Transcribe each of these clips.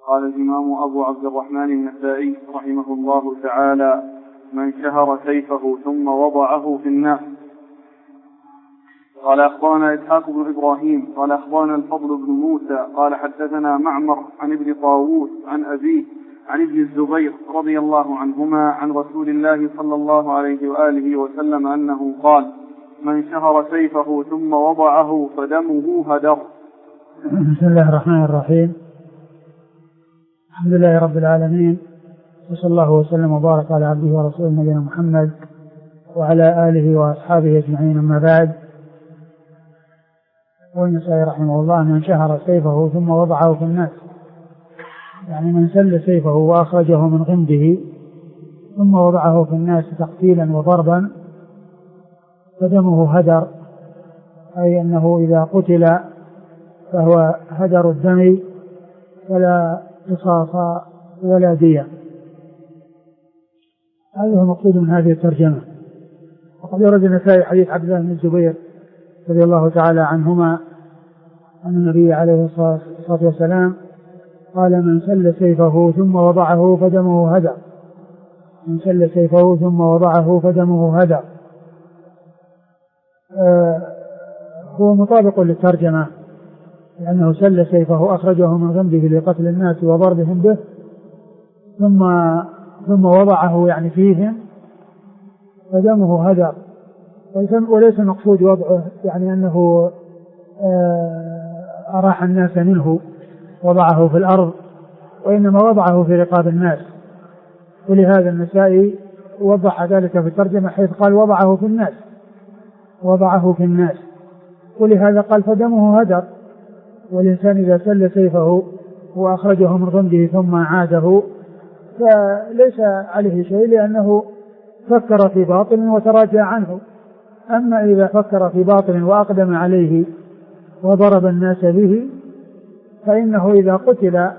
قال الإمام أبو عبد الرحمن النسائي رحمه الله تعالى: من شهر سيفه ثم وضعه في الناس. قال أخبرنا إسحاق بن إبراهيم قال أخبرنا الفضل بن موسى قال حدثنا معمر عن ابن طاووس عن أبيه عن ابن الزبير رضي الله عنهما عن رسول الله صلى الله عليه وآله وسلم أنه قال: من شهر سيفه ثم وضعه فدمه هدر. بسم الله الرحمن الرحيم. الحمد لله رب العالمين، وصلى الله وسلم وبارك على عبده ورسوله نبينا محمد وعلى آله وأصحابه أجمعين، أما بعد. والنسائي رحمه الله: من شهر سيفه ثم وضعه في الناس، يعني من سل سيفه وأخرجه من غمده ثم وضعه في الناس تقتيلا وضربا فدمه هدر، أي أنه إذا قتل فهو هدر الدم ولا قصاص ولا دية. هذا هو المقصود من هذه الترجمة. وقد ورد النسائي حديث عبد الله بن الزبير رضي الله تعالى عنهما أن النبي عليه الصلاة والسلام قال: من سل سيفه ثم وضعه فدمه هدر. من سل سيفه ثم وضعه فدمه هدر. هو مطابق للترجمة، لأنه سل سيفه أخرجه من غمده لقتل الناس وضربهم به ثم وضعه يعني فيهم فدمه هدر. وليس المقصود وضعه يعني أنه أراح الناس منه وضعه في الأرض، وإنما وضعه في رقاب الناس. ولهذا النسائي وضح ذلك في الترجمة حيث قال: وضعه في الناس، وضعه في الناس. ولهذا قال: فدمه هدر. والإنسان إذا سل سيفه وأخرجه من غمده ثم عاده فليس عليه شيء، لأنه فكر في باطل وتراجع عنه. أما إذا فكر في باطل وأقدم عليه وضرب الناس به فإنه إذا قتل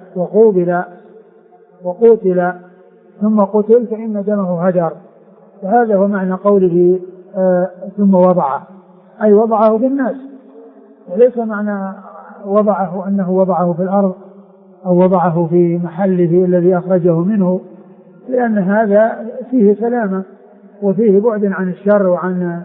وقوتل ثم قتل فإن دمه هدر. وهذا هو معنى قوله ثم وضعه، أي وضعه في الناس، وليس معنى وضعه أنه وضعه في الأرض أو وضعه في محله الذي أخرجه منه، لأن هذا فيه سلامة وفيه بعد عن الشر وعن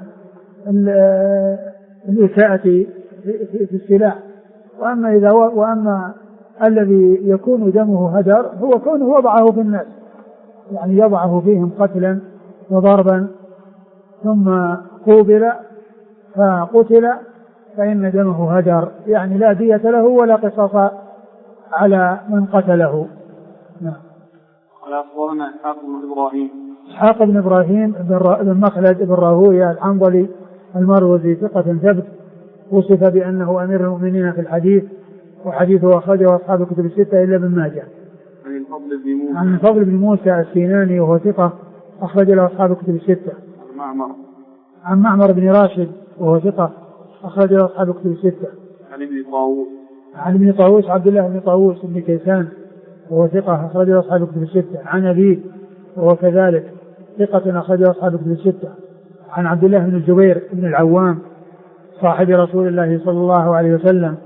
الإساءة في السلاح. وأما الذي يكون دمه هدر هو كونه وضعه في الناس، يعني يضعه فيهم قتلا وضربا ثم قوبل فقتل فإن دمه هدر، يعني لا دية له ولا قصاص على من قتله. نعم. قال أخبرنا إسحاق بن إبراهيم بن مخلد بن راهويه الحنظلي المروزي ثقة ثبت، وصف بأنه أمير المؤمنين في الحديث، وحديثه أخرجه أصحاب الكتب الستة إلا ابن ماجه. عن الفضل بن موسى السيناني وهو ثقة أخرج له أصحاب الكتب الستة. عن معمر بن راشد وهو ثقة أخرج له أصحاب الكتب الستة. عن ابن طاووس عبد الله بن طاووس بن كيسان وهو ثقة أخرج له أصحاب الكتب الستة. عن أبيه وهو كذلك ثقة أخرج له أصحاب الكتب الستة. عن عبد الله بن الزبير بن العوام صاحب رسول الله صلى الله عليه وسلم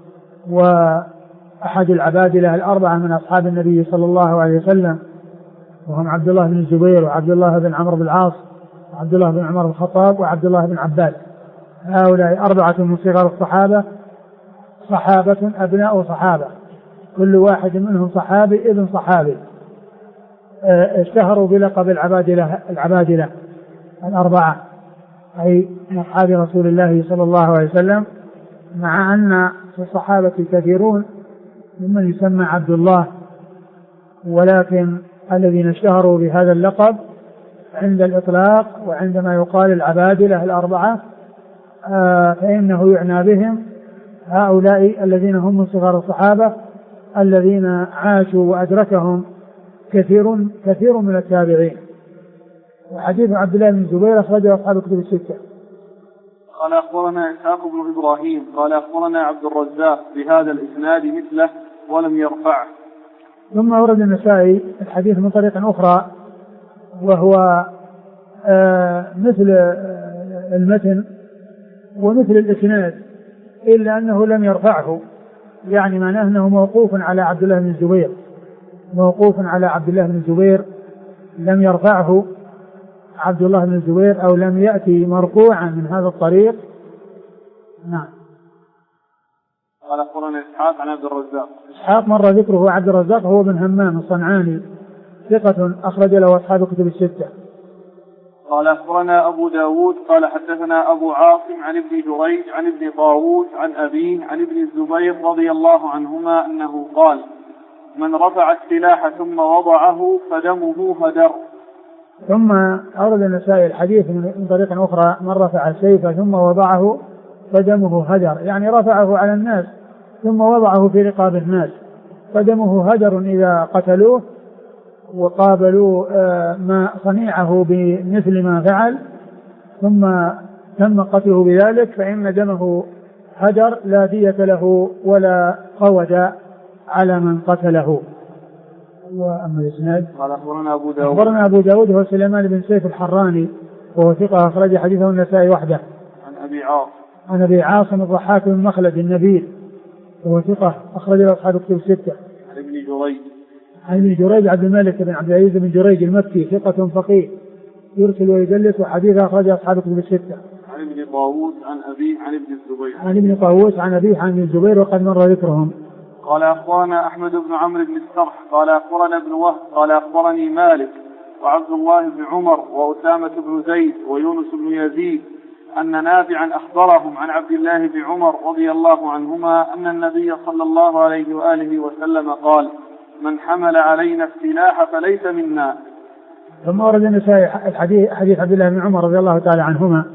وأحد العبادلة الأربعة من أصحاب النبي صلى الله عليه وسلم، وهم عبد الله بن الزبير وعبد الله بن عمرو بن العاص وعبد الله بن عمر بن الخطاب وعبد الله بن عباس. هؤلاء أربعة من صغار الصحابة، صحابة أبناء صحابة، كل واحد منهم صحابي ابن صحابي، اشتهروا بلقب العبادلة الأربعة، أي من أصحاب رسول الله صلى الله عليه وسلم، مع أن في الصحابة كثيرون ممن يسمى عبد الله، ولكن الذين اشتهروا بهذا اللقب عند الإطلاق وعندما يقال العبادلة الأربعة فإنه يعنى بهم هؤلاء الذين هم من صغار الصحابة الذين عاشوا وأدركهم كثير من التابعين. وحديث عبد الله بن الزبير أخرجه أصحاب الكتب الستة. قال أخبرنا إسحاق بن إبراهيم قال أخبرنا عبد الرزاق بهذا الإسناد مثله ولم يرفعه. ثم ورد النسائي الحديث من طريق أخرى وهو مثل المتن ومثل الإسناد، إلا أنه لم يرفعه، يعني معناه أنه موقوف على عبد الله بن الزبير موقوف على عبد الله بن الزبير لم يرفعه عبد الله بن الزبير أو لم يأتي مرفوعا من هذا الطريق. نعم. قال أخبرنا إسحاق عن عبد الرزاق. إسحاق مر ذكره. عبد الرزاق هو بن همام الصنعاني ثقة أخرج له أصحاب كتب الستة. قال أخبرنا أبو داود قال حدثنا أبو عاصم عن ابن جريج عن ابن طاووس عن أبيه عن ابن الزبير رضي الله عنهما أنه قال: من رفع السلاح ثم وضعه فدمه هدر. ثم أورد النسائي الحديث من طريق أخرى: من رفع السيف ثم وضعه فدمه هدر، يعني رفعه على الناس ثم وضعه في رقاب الناس، فدمه هدر إذا قتلوه وقابلوا ما صنيعه بمثل ما فعل ثم تم قتله بذلك فإن دمه هدر لا دية له ولا قود على من قتله. وأما الإسناد قال أخبرنا أبو داود هو سليمان بن سيف الحراني وهو ثقة أخرج حديثه النسائي وحده. عن أبي عاصم الضحاك بن مخلد النبيل وهو ثقة أخرج له أصحاب كتب الستة. عن ابن جريج عبد الملك بن عبد العزيز بن جريج المكي ثقة فقيه يرسل ويدلس وحديثه أخرج أصحاب كتب الستة. عن ابن طاووس عن أبيه عن ابن الزبير. عن ابن طاووس عن أبيه عن ابن الزبير وقد مر ذكرهم. قال أخبرنا أحمد بن عمرو بن السرح قال أخبرنا ابن وهب قال أخبرني مالك وعبد الله بن عمر وأسامة بن زيد ويونس بن يزيد أن نافعا أخبرهم عن عبد الله بن عمر رضي الله عنهما أن النبي صلى الله عليه وآله وسلم قال: من حمل علينا السلاح فليس منا. ثم ورد النسائي حديث عبد الله بن عمر رضي الله تعالى عنهما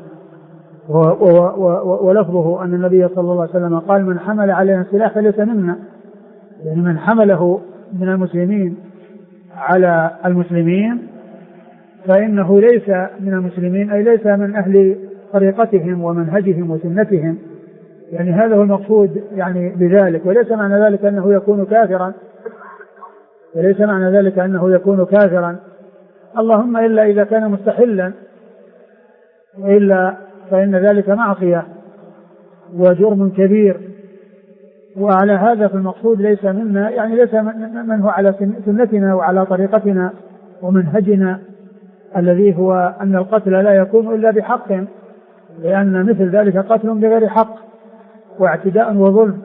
ولفظه أن النبي صلى الله عليه وسلم قال: من حمل علينا السلاح فليس منا، يعني من حمله من المسلمين على المسلمين فإنه ليس من المسلمين، أي ليس من أهل طريقتهم ومنهجهم وسنتهم، يعني هذا هو المقصود يعني بذلك. وليس معنى ذلك أنه يكون كافرا، اللهم إلا إذا كان مستحلا، وإلا فإن ذلك معصية وجرم كبير. وعلى هذا فالمقصود ليس منا، يعني ليس من هو على سنتنا وعلى طريقتنا ومنهجنا الذي هو أن القتل لا يكون إلا بحق، لأن مثل ذلك قتل بغير حق واعتداء وظلم.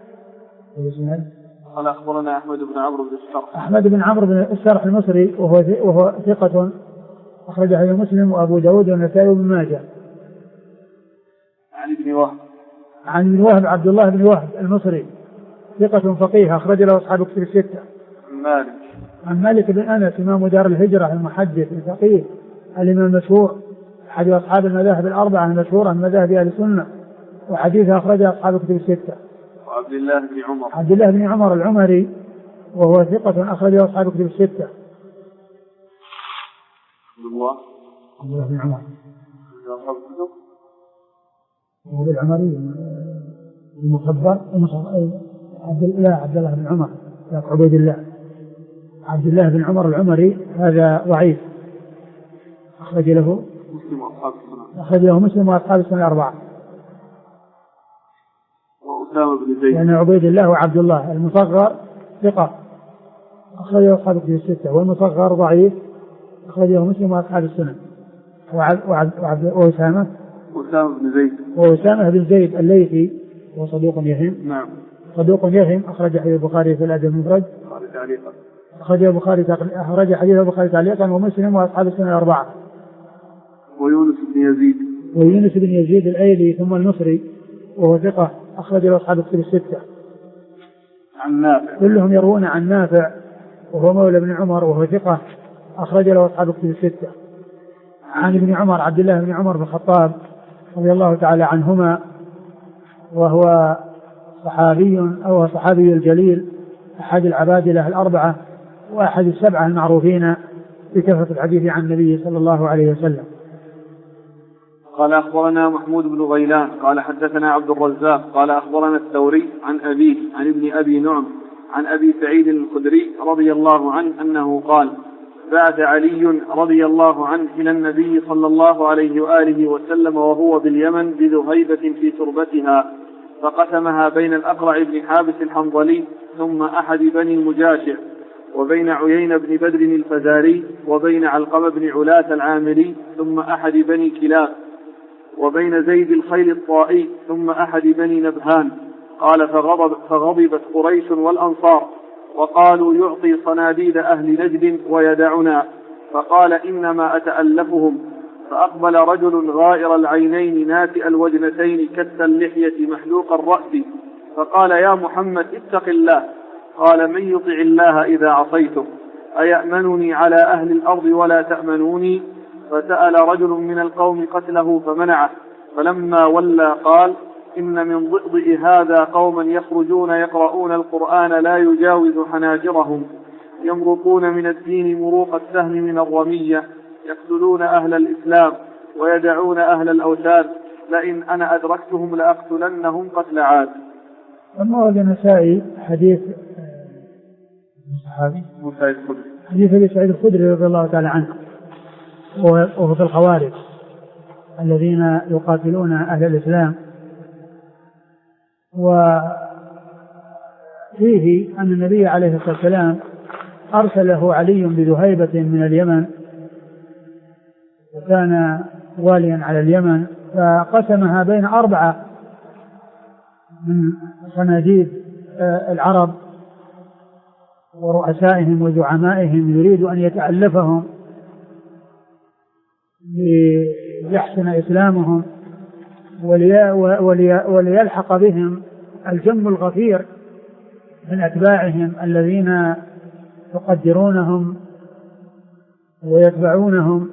قال أخبرنا أحمد بن عمرو بن السرح. أحمد بن عمرو بن السرح المصري وهو ثقة أخرجه مسلم وأبو داود والنسائي وابن ماجه. عن ابن وهب عبد الله بن وهب المصري ثقة فقيه أخرج له أصحاب كتب الستة. عن مالك بن أنس إمام دار الهجرة المحدث الفقيه الإمام المشهور أحد أصحاب المذاهب الأربعة المشهورة من مذاهب أهل السنة، وحديثه أخرجه أصحاب كتب الستة. وعبد الله بن عمر. عبد الله بن عمر العمري وهو ثقة أخرجه أصحاب كتب الستة. عبد الله بن عمر وهو العمري المكبر عبد الله بن عمر عبيد الله. عبد الله بن عمر العمري هذا ضعيف أخرج له مسلم وأصحاب السنة الأربعة. وأسامة بن زيد يعني عبيد الله وعبد الله المصغر ثقة أخرجه أصحاب الكتب الستة، والمصغر ضعيف أخرجه مسلم وأصحاب السنة. وأسامة بن زيد الليثي هو صدوق يهم. نعم. صدوق يهم أخرج حديث البخاري في الأدب المفرد. أخرج حديث البخاري تعليقا ومسلم وأصحاب السنة الأربعة. ويونس بن يزيد الأيلي ثم المصري وهو ثقة أخرج له أصحاب الكتب الستة. عن نافع كلهم يروون عن نافع وهو مولى بن عمر وهو ثقة أخرج له أصحاب الكتب الستة. عن ابن عمر عبد الله بن عمر بن الخطاب رضي الله تعالى عنهما وهو صحابي الجليل أحد العبادلة الأربعة وأحد السبعة المعروفين بكثرة الحديث عن النبي صلى الله عليه وسلم. قال أخبرنا محمود بن غيلان قال حدثنا عبد الرزاق قال أخبرنا الثوري عن أبيه عن ابن أبي نعم عن أبي سعيد الخدري رضي الله عنه أنه قال: بعث علي رضي الله عنه إلى النبي صلى الله عليه وآله وسلم وهو باليمن بذهيبة في تربتها، فقسمها بين الأقرع بن حابس الحنظلي ثم أحد بني المجاشع، وبين عيين بن بدر الفزاري وبين علقمة بن علاة العامري ثم أحد بني كلاب وبين زيد الخيل الطائي ثم أحد بني نبهان. قال فغضبت قريش والأنصار وقالوا يعطي صناديد أهل نجد ويدعنا، فقال إنما أتألفهم. فأقبل رجل غائر العينين ناتئ الوجنتين كث اللحية محلوق الرأس فقال يا محمد اتق الله. قال من يطع الله إذا عصيته أيأمنني على أهل الأرض ولا تأمنوني؟ فسأل رجل من القوم قتله فمنعه، فلما ولى قال إن من ضئضئ هذا قوما يخرجون يقرؤون القرآن لا يجاوز حناجرهم يمرقون من الدين مروق السهم من الرمية يقتلون أهل الإسلام ويدعون أهل الأوثان لئن أنا أدركتهم لأقتلنهم قتل عاد. أما ورد النسائي حديث حديث أبي سعيد الخدري رضي الله تعالى عنه وهو في الخوارج الذين يقاتلون أهل الإسلام، وفيه أن النبي عليه الصلاة والسلام أرسله علي بذهيبة من اليمن وكان واليا على اليمن، فقسمها بين 4 من صناديد العرب ورؤسائهم وزعمائهم يريد أن يتألفهم ليحسن إسلامهم وليلحق بهم الجم الغفير من أتباعهم الذين يقدرونهم ويتبعونهم.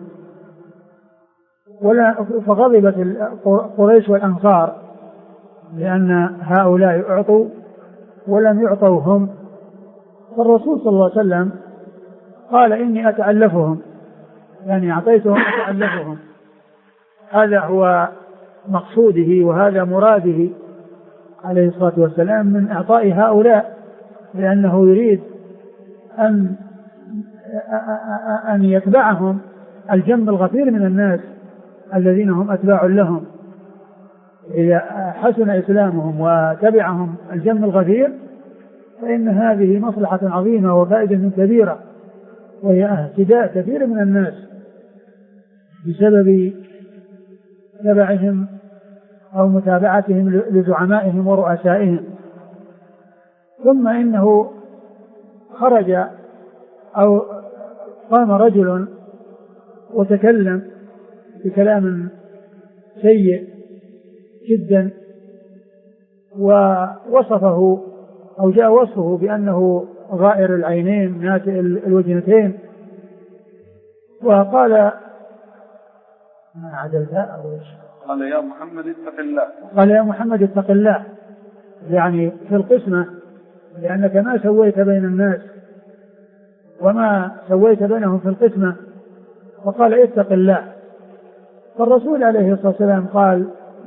فغضبت قريش والأنصار لأن هؤلاء أعطوا ولم يعطوا هم، فالرسول صلى الله عليه وسلم قال إني أتألفهم، يعني أعطيتهم أتألفهم. هذا هو مقصوده وهذا مراده عليه الصلاة والسلام من إعطاء هؤلاء، لأنه يريد أن يتبعهم الجم الغفير من الناس الذين هم أتباع لهم. إذا حسن إسلامهم وتبعهم الجم الغفير فإن هذه مصلحة عظيمة وفائدة كبيرة، وهي اهتداء كثير من الناس بسبب تبعهم أو متابعتهم لزعمائهم ورؤسائهم. ثم إنه خرج أو قام رجل وتكلم بكلام سيء جدا ووصفه أو جاء وصفه بأنه غائر العينين ناتئ الوجنتين، وقال ما عدلتها قال يا محمد اتق الله، قال يا محمد اتق الله، يعني في القسمة، لأنك ما سويت بين الناس وما سويت بينهم في القسمة، فقال اتق الله. فالرسول عليه الصلاة والسلام قال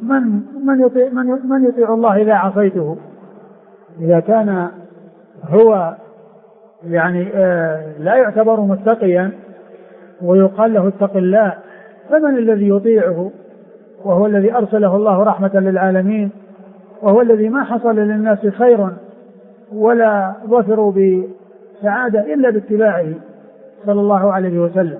من يطيع الله إذا عصيته؟ إذا كان هو يعني لا يعتبر متقيا ويقال له اتق الله، فمن الذي يطيعه وهو الذي أرسله الله رحمة للعالمين، وهو الذي ما حصل للناس خير ولا ظفروا بسعادة إلا باتباعه صلى الله عليه وسلم.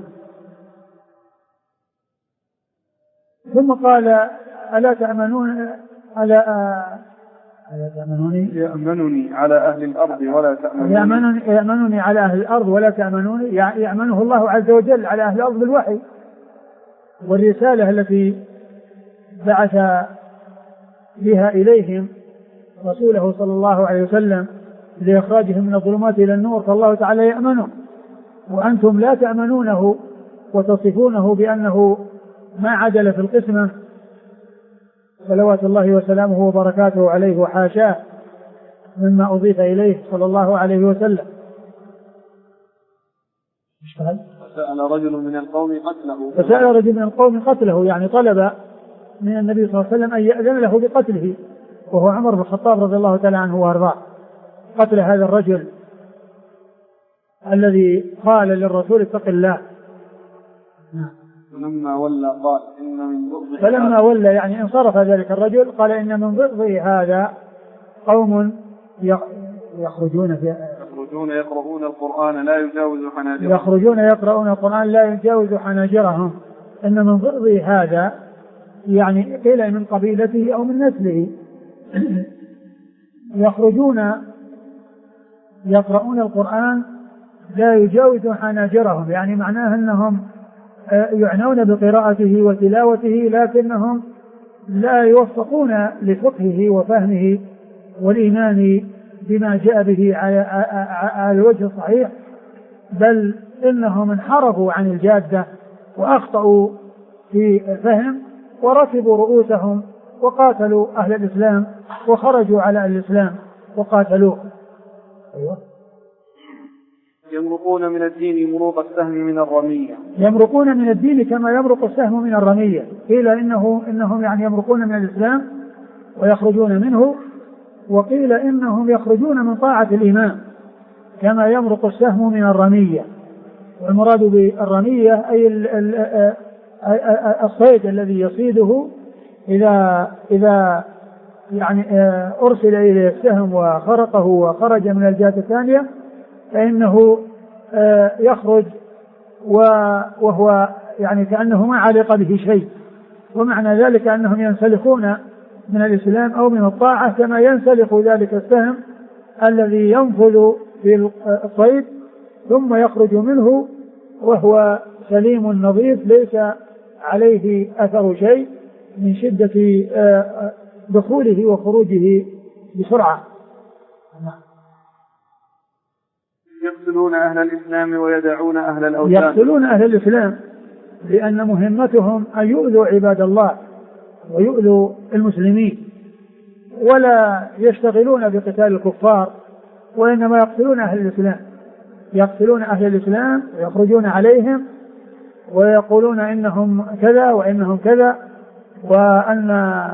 ثم قال ألا تأمنون يأمنني على أهل الأرض ولا تأمنوني، يأمنني على أهل الأرض ولا تأمنوني، يأمنه الله عز وجل على أهل الأرض بالوحي والرسالة التي بعث بها إليهم رسوله صلى الله عليه وسلم لإخراجهم من الظلمات إلى النور، فالله تعالى يأمنه، وأنتم لا تأمنونه وتصفونه بأنه ما عدل في القسمة صلوات الله وسلامه وبركاته عليه وحاشاه مما أضيف إليه صلى الله عليه وسلم. فسأل رجل من القوم قتله، يعني طلب من النبي صلى الله عليه وسلم أن يأذن له بقتله، وهو عمر بن الخطاب رضي الله تعالى عنه وأرضاه، قتل هذا الرجل الذي قال للرسول اتق الله. فلما ولى يعني انصرف ذلك الرجل قال إن من ضئضئ هذا قوم يخرجون يخرجون يقرؤون القرآن لا يجاوز حناجرهم. يخرجون يقرؤون القرآن لا يجاوز حناجرهم، إن من ضرب هذا يعني قيل من قبيلته أو من نسله. يخرجون يقرؤون القرآن لا يجاوز حناجرهم، يعني معناه أنهم يعنون بقراءته وتلاوته لكنهم لا يوفقون لفقهه وفهمه والإيمان بما جاء به على الوجه الصحيح، بل إنهم انحرفوا عن الجادة وأخطأوا في الفهم وركبوا رؤوسهم وقاتلوا أهل الإسلام وخرجوا على الإسلام وقاتلوه. أيوة. يمرقون من الدين مروق السهم من الرمية. يمرقون من الدين كما يمرق السهم من الرمية. قيل إنهم يعني يمرقون من الإسلام ويخرجون منه، وقيل إنهم يخرجون من طاعة الإمام كما يمرق السهم من الرمية. والمراد بالرمية أي الصيد الذي يصيده إذا يعني أرسل إليه السهم وخرقه وخرج من الجهة الثانية فإنه يخرج وهو يعني كأنه ما علق به شيء، ومعنى ذلك أنهم ينسلخون من الإسلام أو من الطاعة كما ينسلخ ذلك السهم الذي ينفذ في الصيد ثم يخرج منه وهو سليم نظيف ليس عليه أثر شيء من شدة دخوله وخروجه بسرعة. يقتلون أهل الإسلام ويدعون أهل الأوثان. يقتلون أهل الإسلام لأن مهمتهم أن يؤذوا عباد الله ويؤذوا المسلمين، ولا يشتغلون بقتال الكفار، وإنما يقتلون أهل الإسلام. يقتلون أهل الإسلام ويخرجون عليهم ويقولون إنهم كذا وإنهم كذا، وأن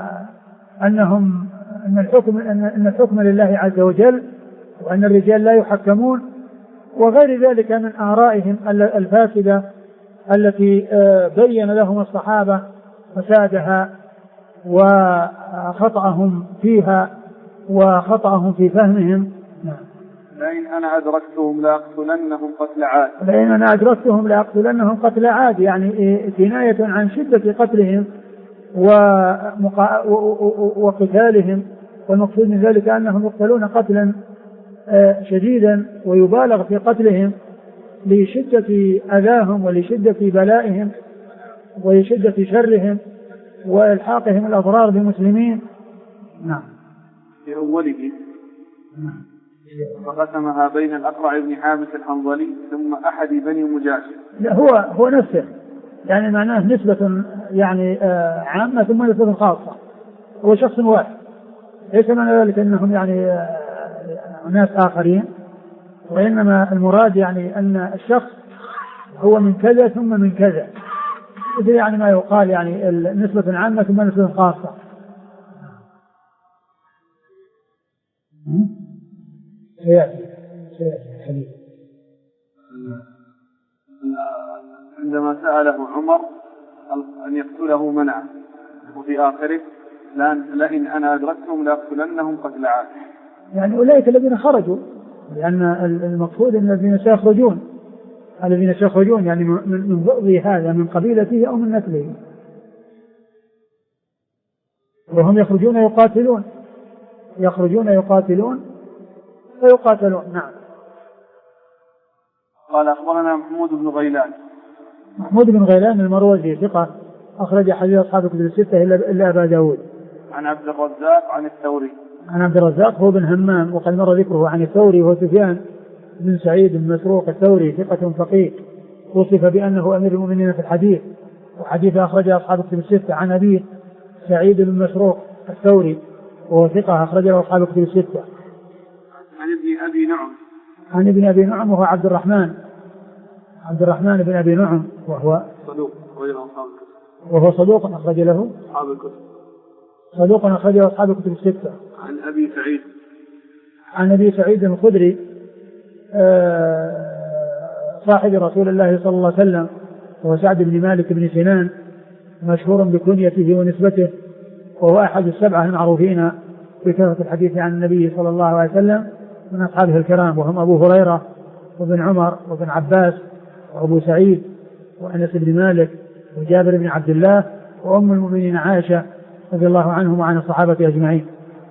الحكم لله عز وجل، وأن الرجال لا يحكمون، وغير ذلك من آرائهم الفاسدة التي بين لهم الصحابة فسادها وخطأهم فيها وخطأهم في فهمهم. لئن أنا أدركتهم لأقتلنهم قتل عاد. لئن أنا أدركتهم لأقتلنهم قتل عاد، يعني كناية عن شدة قتلهم وقتالهم، والمقصود من ذلك أنهم يقتلون قتلا شديدا ويبالغ في قتلهم لشدة أذاهم ولشدة بلائهم ولشدة شرهم وإلحاقهم الأضرار بالمسلمين. نعم. في أوله فقسمها بين الأقرع بن حابس الحنظلي ثم أحد بني مجاشر. لا هو نفسه، يعني معناه نسبة يعني عامة ثم نسبة خاصة، هو شخص واحد، ليس معنى ذلك أنهم يعني ناس آخرين، وإنما المراد يعني أن الشخص هو من كذا ثم من كذا، إذا يعني ما يقال يعني نسبة عامة ثم نسبة خاصة. عندما سأله عمر أن يقتله منعه، وفي آخره لئن أنا أدركتهم لأقتلنهم قتل عاد، يعني أولئك الذين خرجوا، لأن المقصود أن الذين سيخرجون يعني من ضئض هذا من قبيلته أو من نسله، وهم يخرجون يقاتلون ويقاتلون. نعم. قال أخبرنا محمود بن غيلان. محمود بن غيلان المروزي ثقة أخرج حديث أصحاب الكتب الستة إلا أبا داود. عن عبد الرزاق عن الثوري. عن عبد الرزاق هو بن همام وقد مر ذكره. عن الثوري هو سفيان بن سعيد بن مسروق الثوري ثقة فقيه، وصف بأنه أمير المؤمنين في الحديث، وحديث أخرجه أصحاب الكتب الستة. عن أبيه سعيد بن مسروق الثوري وهو ثقة أخرجه أصحاب الكتب الستة. عن ابن أبي نعم وهو عبد الرحمن بن أبي نعم وهو صدوق أخرج له أصحاب الكتب الستة. عن أبي سعيد الخدري صاحب رسول الله صلى الله عليه وسلم، وهو سعد بن مالك بن سنان مشهور بكنيته ونسبته، وهو أحد السبعة المعروفين بكثرة الحديث عن النبي صلى الله عليه وسلم، من أصحابه الكرام، وهم أبو هريرة وابن عمر وابن عباس وأبو سعيد وأنس بن مالك وجابر بن عبد الله وأم المؤمنين عائشة رضي الله عنهم وعن الصحابة أجمعين.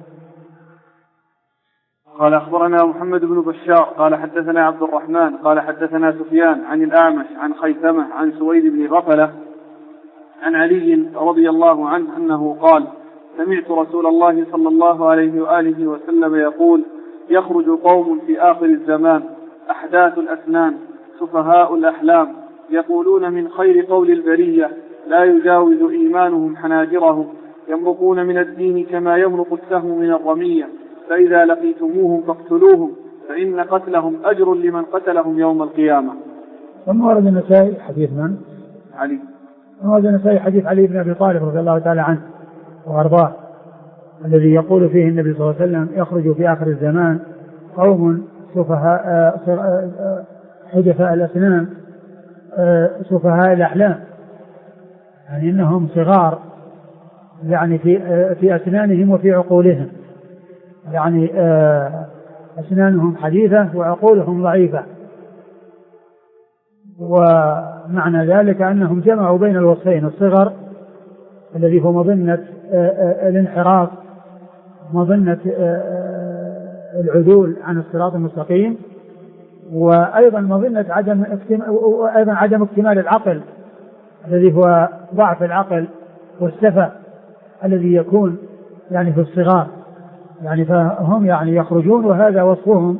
قال أخبرنا محمد بن بشار قال حدثنا عبد الرحمن قال حدثنا سفيان عن الأعمش عن خيثمة عن سويد بن غفلة عن علي رضي الله عنه أنه قال: سمعت رسول الله صلى الله عليه وآله وسلم يقول: يخرج قوم في آخر الزمان أحداث الأسنان سفهاء الأحلام يقولون من خير قول البرية لا يجاوز إيمانهم حناجرهم يمرقون من الدين كما يمرق السهم من الرمية فإذا لقيتموهم فاقتلوهم فإن قتلهم أجر لمن قتلهم يوم القيامة. ثم ورد النسائي حديث من؟ علي. ورد النسائي حديث علي بن أبي طالب رضي الله تعالى عنه وأرضاه الذي يقول فيه النبي صلى الله عليه وسلم: يخرج في آخر الزمان قوم سفهاء حدثاء الأسنان سفهاء الأحلام، يعني إنهم صغار يعني في أسنانهم وفي عقولهم، يعني أسنانهم حديثة وعقولهم ضعيفة. ومعنى ذلك أنهم جمعوا بين الوصفين: الصغر الذي هو مظنة الانحراف، مظنة العدول عن الصراط المستقيم، وأيضا مظنة عدم اكتمال العقل الذي هو ضعف العقل والسفه الذي يكون يعني في الصغار، يعني فهم يعني يخرجون وهذا وصفهم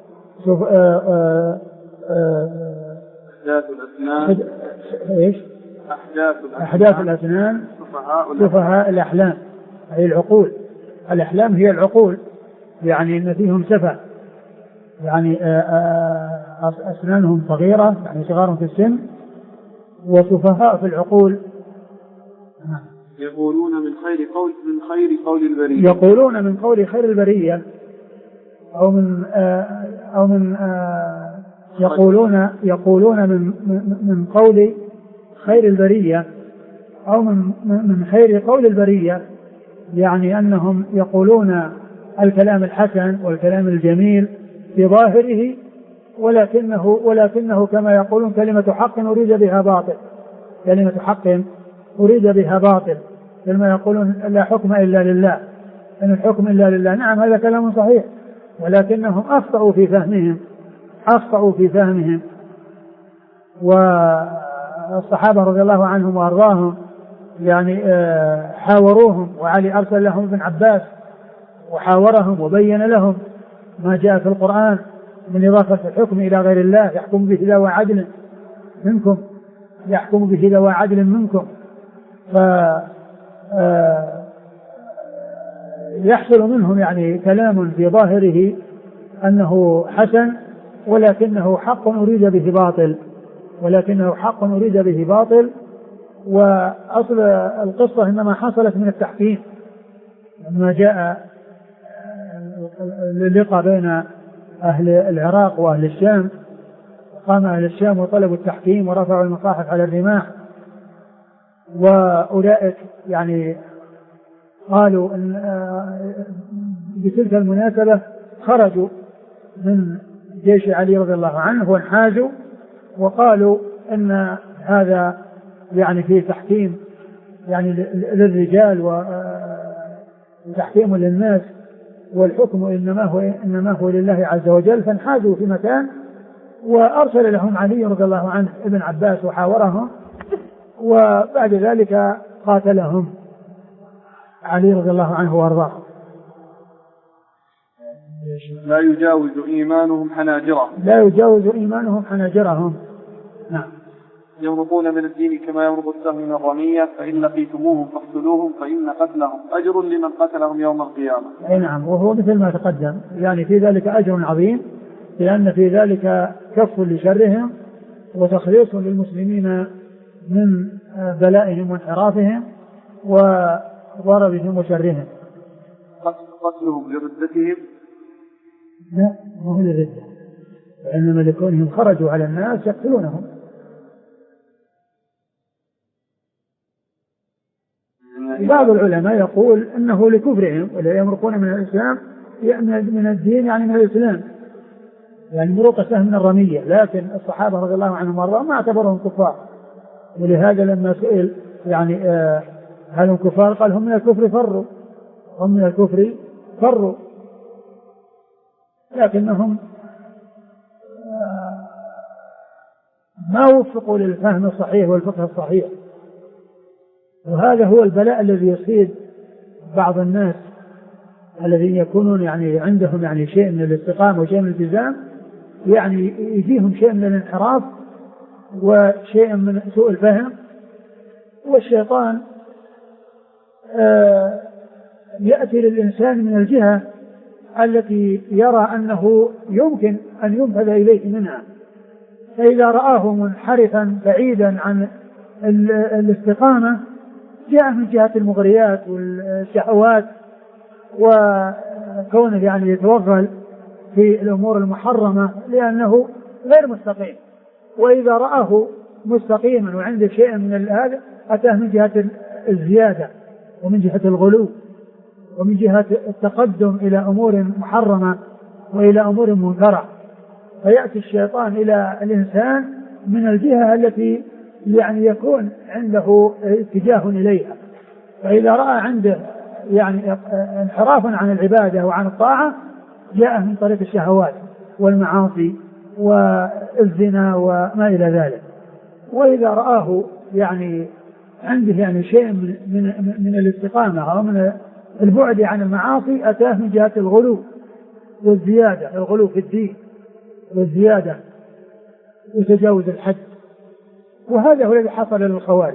أحداث الأسنان سفهاء الأحلام، أي العقول. الأحلام هي العقول، يعني إن فيهم سفه، يعني أسنانهم صغيرة، يعني صغار في السن، وسفهاء في العقول. يقولون من خير قول البرية، يقولون من قول خير البرية، أو من يقولون من قول خير البرية، أو من خير قول البرية، يعني أنهم يقولون الكلام الحسن والكلام الجميل في ظاهره، ولكنه كما يقولون كلمة حق أريد بها باطل، كلمة حق أريد بها باطل، كما يقولون لا حكم إلا لله، إن الحكم إلا لله. نعم هذا كلام صحيح، ولكنهم أخطأوا في فهمهم. والصحابة رضي الله عنهم وأرضاهم يعني حاوروهم، وعلي أرسل لهم ابن عباس وحاورهم وبين لهم ما جاء في القرآن من إضافة الحكم إلى غير الله: يحكم به ذوى عدل منكم، يحكم به ذوى عدل منكم. يحصل منهم يعني كلام في ظاهره أنه حسن، ولكنه حق أريد به باطل، وأصل القصة إنما حصلت من التحكيم، لما جاء اللقاء بين أهل العراق وأهل الشام، قام أهل الشام وطلبوا التحكيم ورفعوا المصاحف على الرماح، وأولئك يعني قالوا إن بتلك المناسبة خرجوا من جيش علي رضي الله عنه وانحازوا، وقالوا إن هذا يعني فيه تحكيم يعني للرجال وتحكيم للناس، والحكم إنما هو لله عز وجل. فانحازوا في مكان، وأرسل لهم علي رضي الله عنه ابن عباس وحاورهم، وبعد ذلك قاتلهم علي رضي الله عنه وارضاه. لا يجاوز إيمانهم حناجرهم. نعم. يمرقون من الدين كما يمرق السهم من الرمية فإن لقيتموهم فاقتلوهم فإن قتلهم أجر لمن قتلهم يوم القيامة. أي نعم، وهو مثل ما تقدم، يعني في ذلك أجر عظيم، لأن في ذلك كف لشرهم وتخليص للمسلمين من بلائهم وانحرافهم وضربهم وشرهم. قتلهم لردتهم؟ لا، ما هو للردة، وإنما لكونهم خرجوا على الناس يقتلونهم. بعض العلماء يقول إنه لكفرهم، ولا يمرقون من الإسلام من الدين يعني من الإسلام، يعني مروق سهم من الرمية، لكن الصحابة رضي الله عنهم وارضاهم ما اعتبرهم كفار. ولهذا لما سئل يعني هل هم كفار؟ قال هم من الكفر فروا، هم من الكفر فروا، لكنهم ما وفقوا للفهم الصحيح والفقه الصحيح. وهذا هو البلاء الذي يصيب بعض الناس الذين يكونون يعني عندهم يعني شيء من الاستقامة وشيء من الالتزام، يعني يجيهم شيء من الانحراف وشيء من سوء الفهم، والشيطان يأتي للإنسان من الجهة التي يرى أنه يمكن أن ينفذ إليه منها، فإذا رآه منحرفا بعيدا عن الاستقامة جاء من جهة المغريات والشهوات وكونه يعني يتوغل في الأمور المحرمة لأنه غير مستقيم. وإذا رآه مستقيما وعنده شيء من هذا أتاه من جهة الزيادة ومن جهة الغلو ومن جهة التقدم إلى أمور محرمة وإلى أمور منكرة، فيأتي الشيطان إلى الإنسان من الجهة التي يعني يكون عنده اتجاه إليها. فإذا رأى عنده يعني انحرافا عن العبادة وعن الطاعة جاء من طريق الشهوات والمعاصي والزنا وما إلى ذلك. وإذا رآه يعني عنده يعني شيء من الاستقامة أو من البعد عن المعاصي أتاه من جهة الغلو والزيادة، الغلو في الدين والزيادة وتجاوز الحد. وهذا هو الذي حصل للخوارج.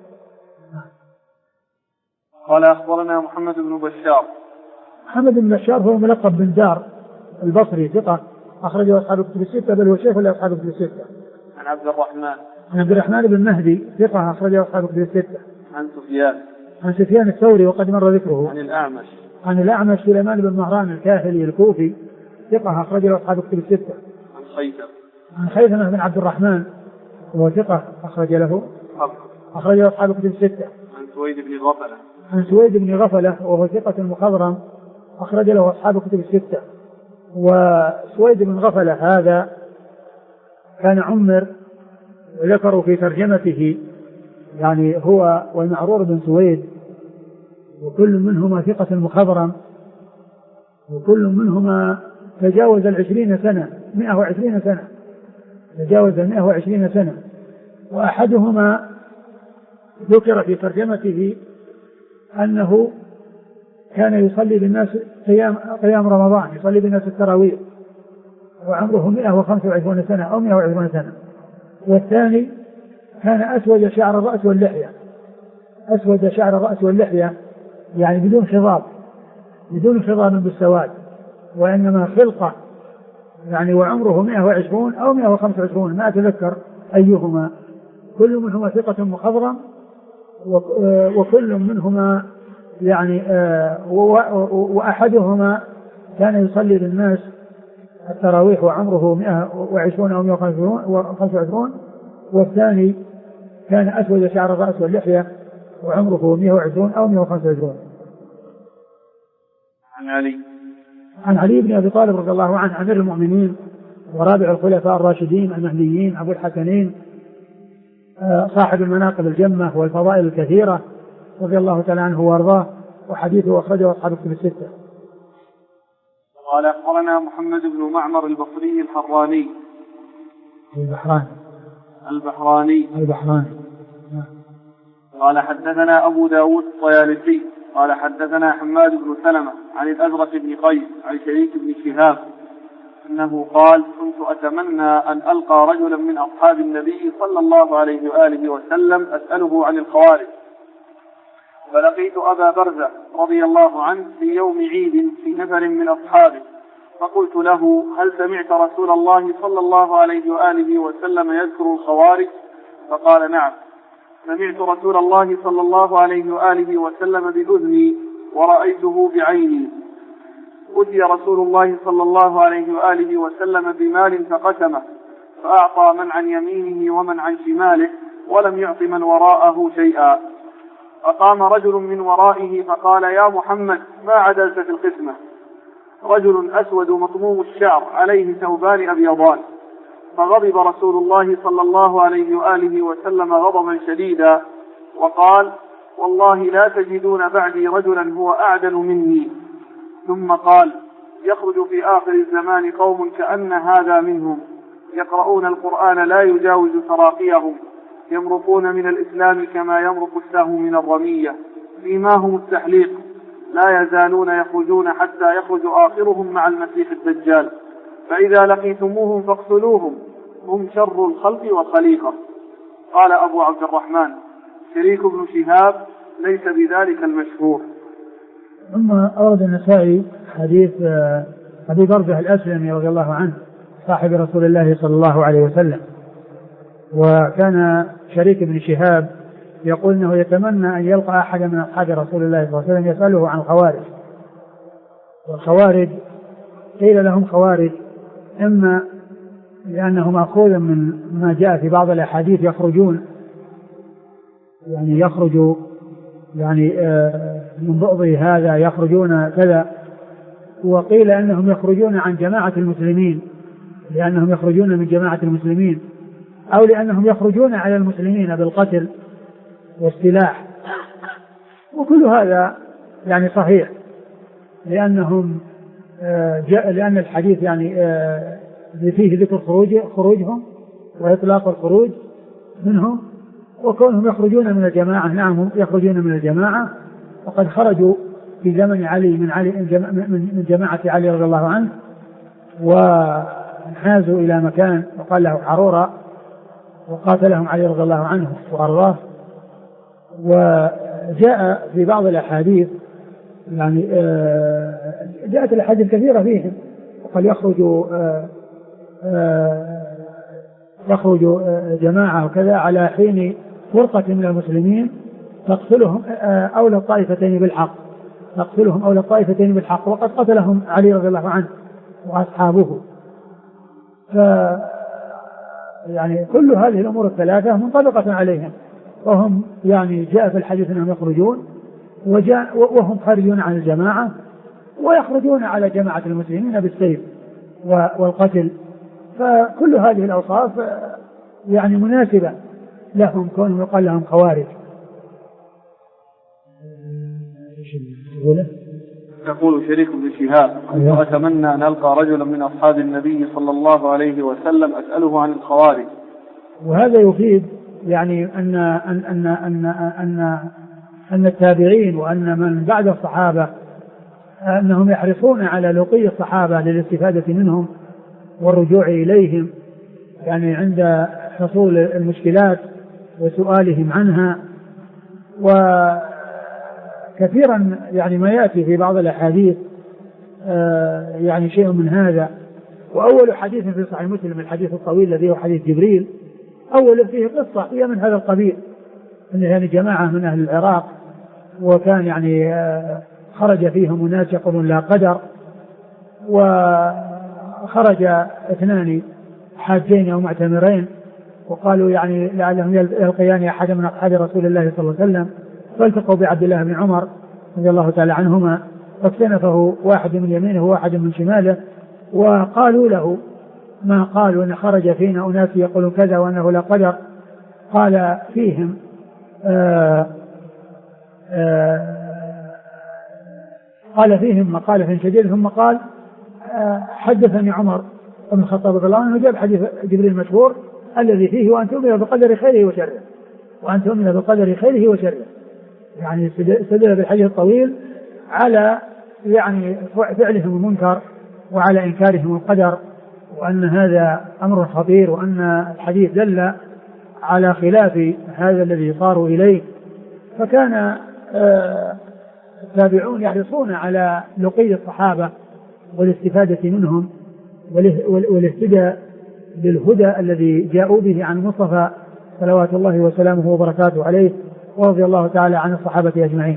قال أخبرنا محمد بن بشار. محمد بن بشار هو ملقب بن دار البصري، ثقة أخرجه أصحاب الكتب الستة، بل هو شيخ لأصحاب الكتب الستة. عن عبد الرحمن بن مهدي ثقة أخرجه أصحاب الكتب الستة. عن سفيان الثوري وقد مر ذكره. عن الأعمش سليمان بن مهران الكاهلي الكوفي ثقة أخرجه أصحاب الكتب الستة. عن خيثمة بن عبد الرحمن وهو ثقة أخرجه أصحاب الكتب الستة. عن سويد بن غفلة وهو ثقة مخضرم أخرج له أصحاب الكتب الستة. وسويد بن غفلة هذا كان عمر، ذكروا في ترجمته يعني هو والمعرور بن سويد، وكل منهما ثقة مخضرم، وكل منهما تجاوز 20 سنة 120 سنة، تجاوز 120 سنة. وأحدهما ذكر في ترجمته أنه كان يصلي بالناس قيام رمضان، يصلي بالناس التراويح، وعمره 125 سنة أو 120 سنة. والثاني كان أسود شعر الرأس واللحية، أسود شعر الرأس واللحية يعني بدون خضاب بالسواد، وإنما خلقة يعني، وعمره 120 أو 125 ما أتذكر أيهما. كل منهما ثقة مخضرم، وكل منهما يعني وأحدهما كان يصلي بالناس التراويح وعمره 120 أو 125، والثاني كان أسود شعر الرأس واللحية وعمره 120 أو 125. عن علي بن أبي طالب رضي الله عنه أمير المؤمنين ورابع الخلفاء الراشدين المهديين أبو الحسنين صاحب المناقب الجمة والفضائل الكثيرة رضي الله تعالى عنه وارضاه، وحديثه أخرجه أصحاب الكتب الستة. قال أخبرنا محمد بن معمر البصري الحراني البحراني. قال حدثنا أبو داود الطيالسي قال حدثنا حماد بن سلمة عن الأزرق بن قيس عن شريك بن شهاب أنه قال كنت أتمنى أن ألقى رجلا من أصحاب النبي صلى الله عليه وآله وسلم أسأله عن الخوارج، فلقيت أبا برزة رضي الله عنه في يوم عيد في نفر من أصحابه، فقلت له هل سمعت رسول الله صلى الله عليه وآله وسلم يذكر الخوارج؟ فقال نعم، سمعت رسول الله صلى الله عليه وآله وسلم بأذني ورأيته بعيني. أتي رسول الله صلى الله عليه وآله وسلم بمال فقسمه، فأعطى من عن يمينه ومن عن شماله ولم يعط من وراءه شيئا. فقام رجل من ورائه فقال يا محمد ما عدلت في القسمة؟ رجل أسود مطموم الشعر عليه ثوبان أبيضان، فغضب رسول الله صلى الله عليه وآله وسلم غضبا شديدا وقال: والله لا تجدون بعدي رجلا هو أعدل مني. ثم قال: يخرج في آخر الزمان قوم كأن هذا منهم، يقرؤون القرآن لا يجاوز تراقيهم، يمرقون من الإسلام كما يمرق السهم من الرمية، فيماهم التحليق، لا يزالون يخرجون حتى يخرج آخرهم مع المسيح الدجال، فإذا لقيتموهم فاقتلوهم، هم شر الخلق والخليقة. قال أبو عبد الرحمن: شريك بن شهاب ليس بذلك المشهور. ثم أورد النسائي حديث أبي برزة الأسلمي رضي الله عنه صاحب رسول الله صلى الله عليه وسلم، وكان شريك بن شهاب يقول أنه يتمنى أن يلقى أحد من أصحاب رسول الله صلى الله عليه وسلم يسأله عن الخوارج. والخوارج قيل لهم خوارج إما لأنه مأخوذ من ما جاء في بعض الأحاديث يخرجوا من بغضه هذا يخرجون كذا، وقيل أنهم يخرجون عن جماعة المسلمين لأنهم يخرجون من جماعة المسلمين، أو لأنهم يخرجون على المسلمين بالقتل والسلاح. وكل هذا صحيح، لأن الحديث فيه ذكر خروجهم وإطلاق الخروج منهم، وكونهم يخرجون من الجماعة. نعم هم يخرجون من الجماعة، وقد خرجوا في زمن علي من جماعة علي رضي الله عنه، وانحازوا إلى مكان وقال له حرورة، وقاتلهم علي رضي الله عنه وأرضاه. وجاء في بعض الأحاديث جاءت الأحاديث كثيرة فيهم، وقال يخرج جماعة وكذا على حين فرقة من المسلمين تقتلهم أولى الطائفتين بالحق، وقد قتلهم علي رضي الله عنه وأصحابه. كل هذه الأمور الثلاثة منطبقة عليهم، وهم جاء في الحديث أنهم يخرجون وهم خارجون عن الجماعة، ويخرجون على جماعة المسلمين بالسيف والقتل. فكل هذه الأوصاف مناسبة لهم، كونهم يقال لهم خوارج. يقول شريك بن شهاب: أتمنى أن ألقى رجلا من أصحاب النبي صلى الله عليه وسلم أسأله عن الخوارج. وهذا يفيد أن التابعين وأن من بعد الصحابة أنهم يحرصون على لقي الصحابة للاستفادة منهم والرجوع إليهم عند حصول المشكلات وسؤالهم عنها. وكثيرا ما يأتي في بعض الأحاديث شيء من هذا. وأول حديث في صحيح مسلم الحديث الطويل الذي هو حديث جبريل، أول فيه قصة هي من هذا القبيل، أن جماعة من أهل العراق، وكان خرج فيهم ناس يقولون لا قدر، وخرج 2 حاجين أو معتمرين، وقالوا لعلهم يلقيان أحد من أصحاب رسول الله صلى الله عليه وسلم، فالتقوا بعبد الله بن عمر رضي الله تعالى عنهما، فاكتنفه واحد من يمينه وواحد من شماله، وقالوا له ما قالوا أن خرج فينا أناس يقولون كذا وأنه لا قدر. قال فيهم مقالة شديدة، ثم قال حدثني عمر بن الخطاب رضي الله عنه جاب حديث جبريل المشهور الذي فيه وأن تؤمن بقدر خيره وشره، استدل بالحديث الطويل على فعلهم المنكر وعلى إنكارهم القدر، وأن هذا أمر خطير، وأن الحديث دل على خلاف هذا الذي صاروا إليه. فكان التابعون يحرصون على لقي الصحابة والاستفادة منهم والاهتداء بالهدى الذي جاءوا به عن المصطفى صلوات الله وسلامه وبركاته عليه، ورضي الله تعالى عن الصحابة أجمعين.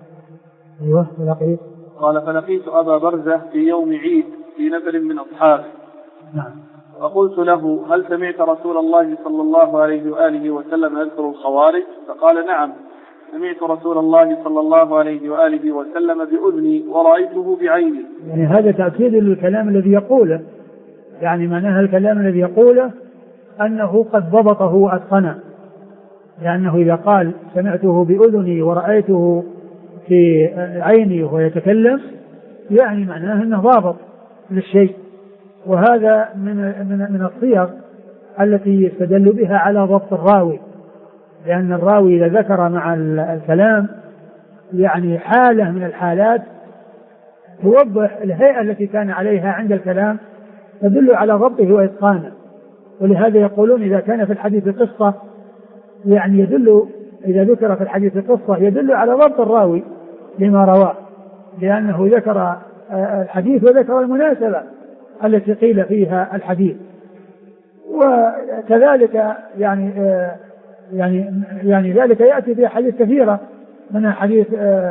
قال: فلقيت أبا برزة في يوم عيد في نفر من أصحابه. نعم. فقلت له: هل سمعت رسول الله صلى الله عليه وآله وسلم يذكر الخوارج؟ فقال: نعم، سمعت رسول الله صلى الله عليه وآله وسلم بأذني ورأيته بعيني. يعني هذا تأكيد للكلام الذي يقوله، يعني معناها الكلام الذي يقوله أنه قد ضبطه وأتقنه، لأنه إذا قال سمعته بأذني ورأيته في عيني وهو يتكلم يعني معناه أنه ضابط للشيء. وهذا من الصيغ التي يستدل بها على ضبط الراوي، لأن الراوي إذا ذكر مع الكلام يعني حالة من الحالات توضح الهيئة التي كان عليها عند الكلام تدل على ضبطه وإتقانه. ولهذا يقولون إذا كان في الحديث قصة يعني إذا ذكر في الحديث قصة يدل على ضبط الراوي لما رواه، لأنه ذكر الحديث وذكر المناسبة التي قيل فيها الحديث. وكذلك يعني ذلك يأتي في حديث كثيرة، من حديث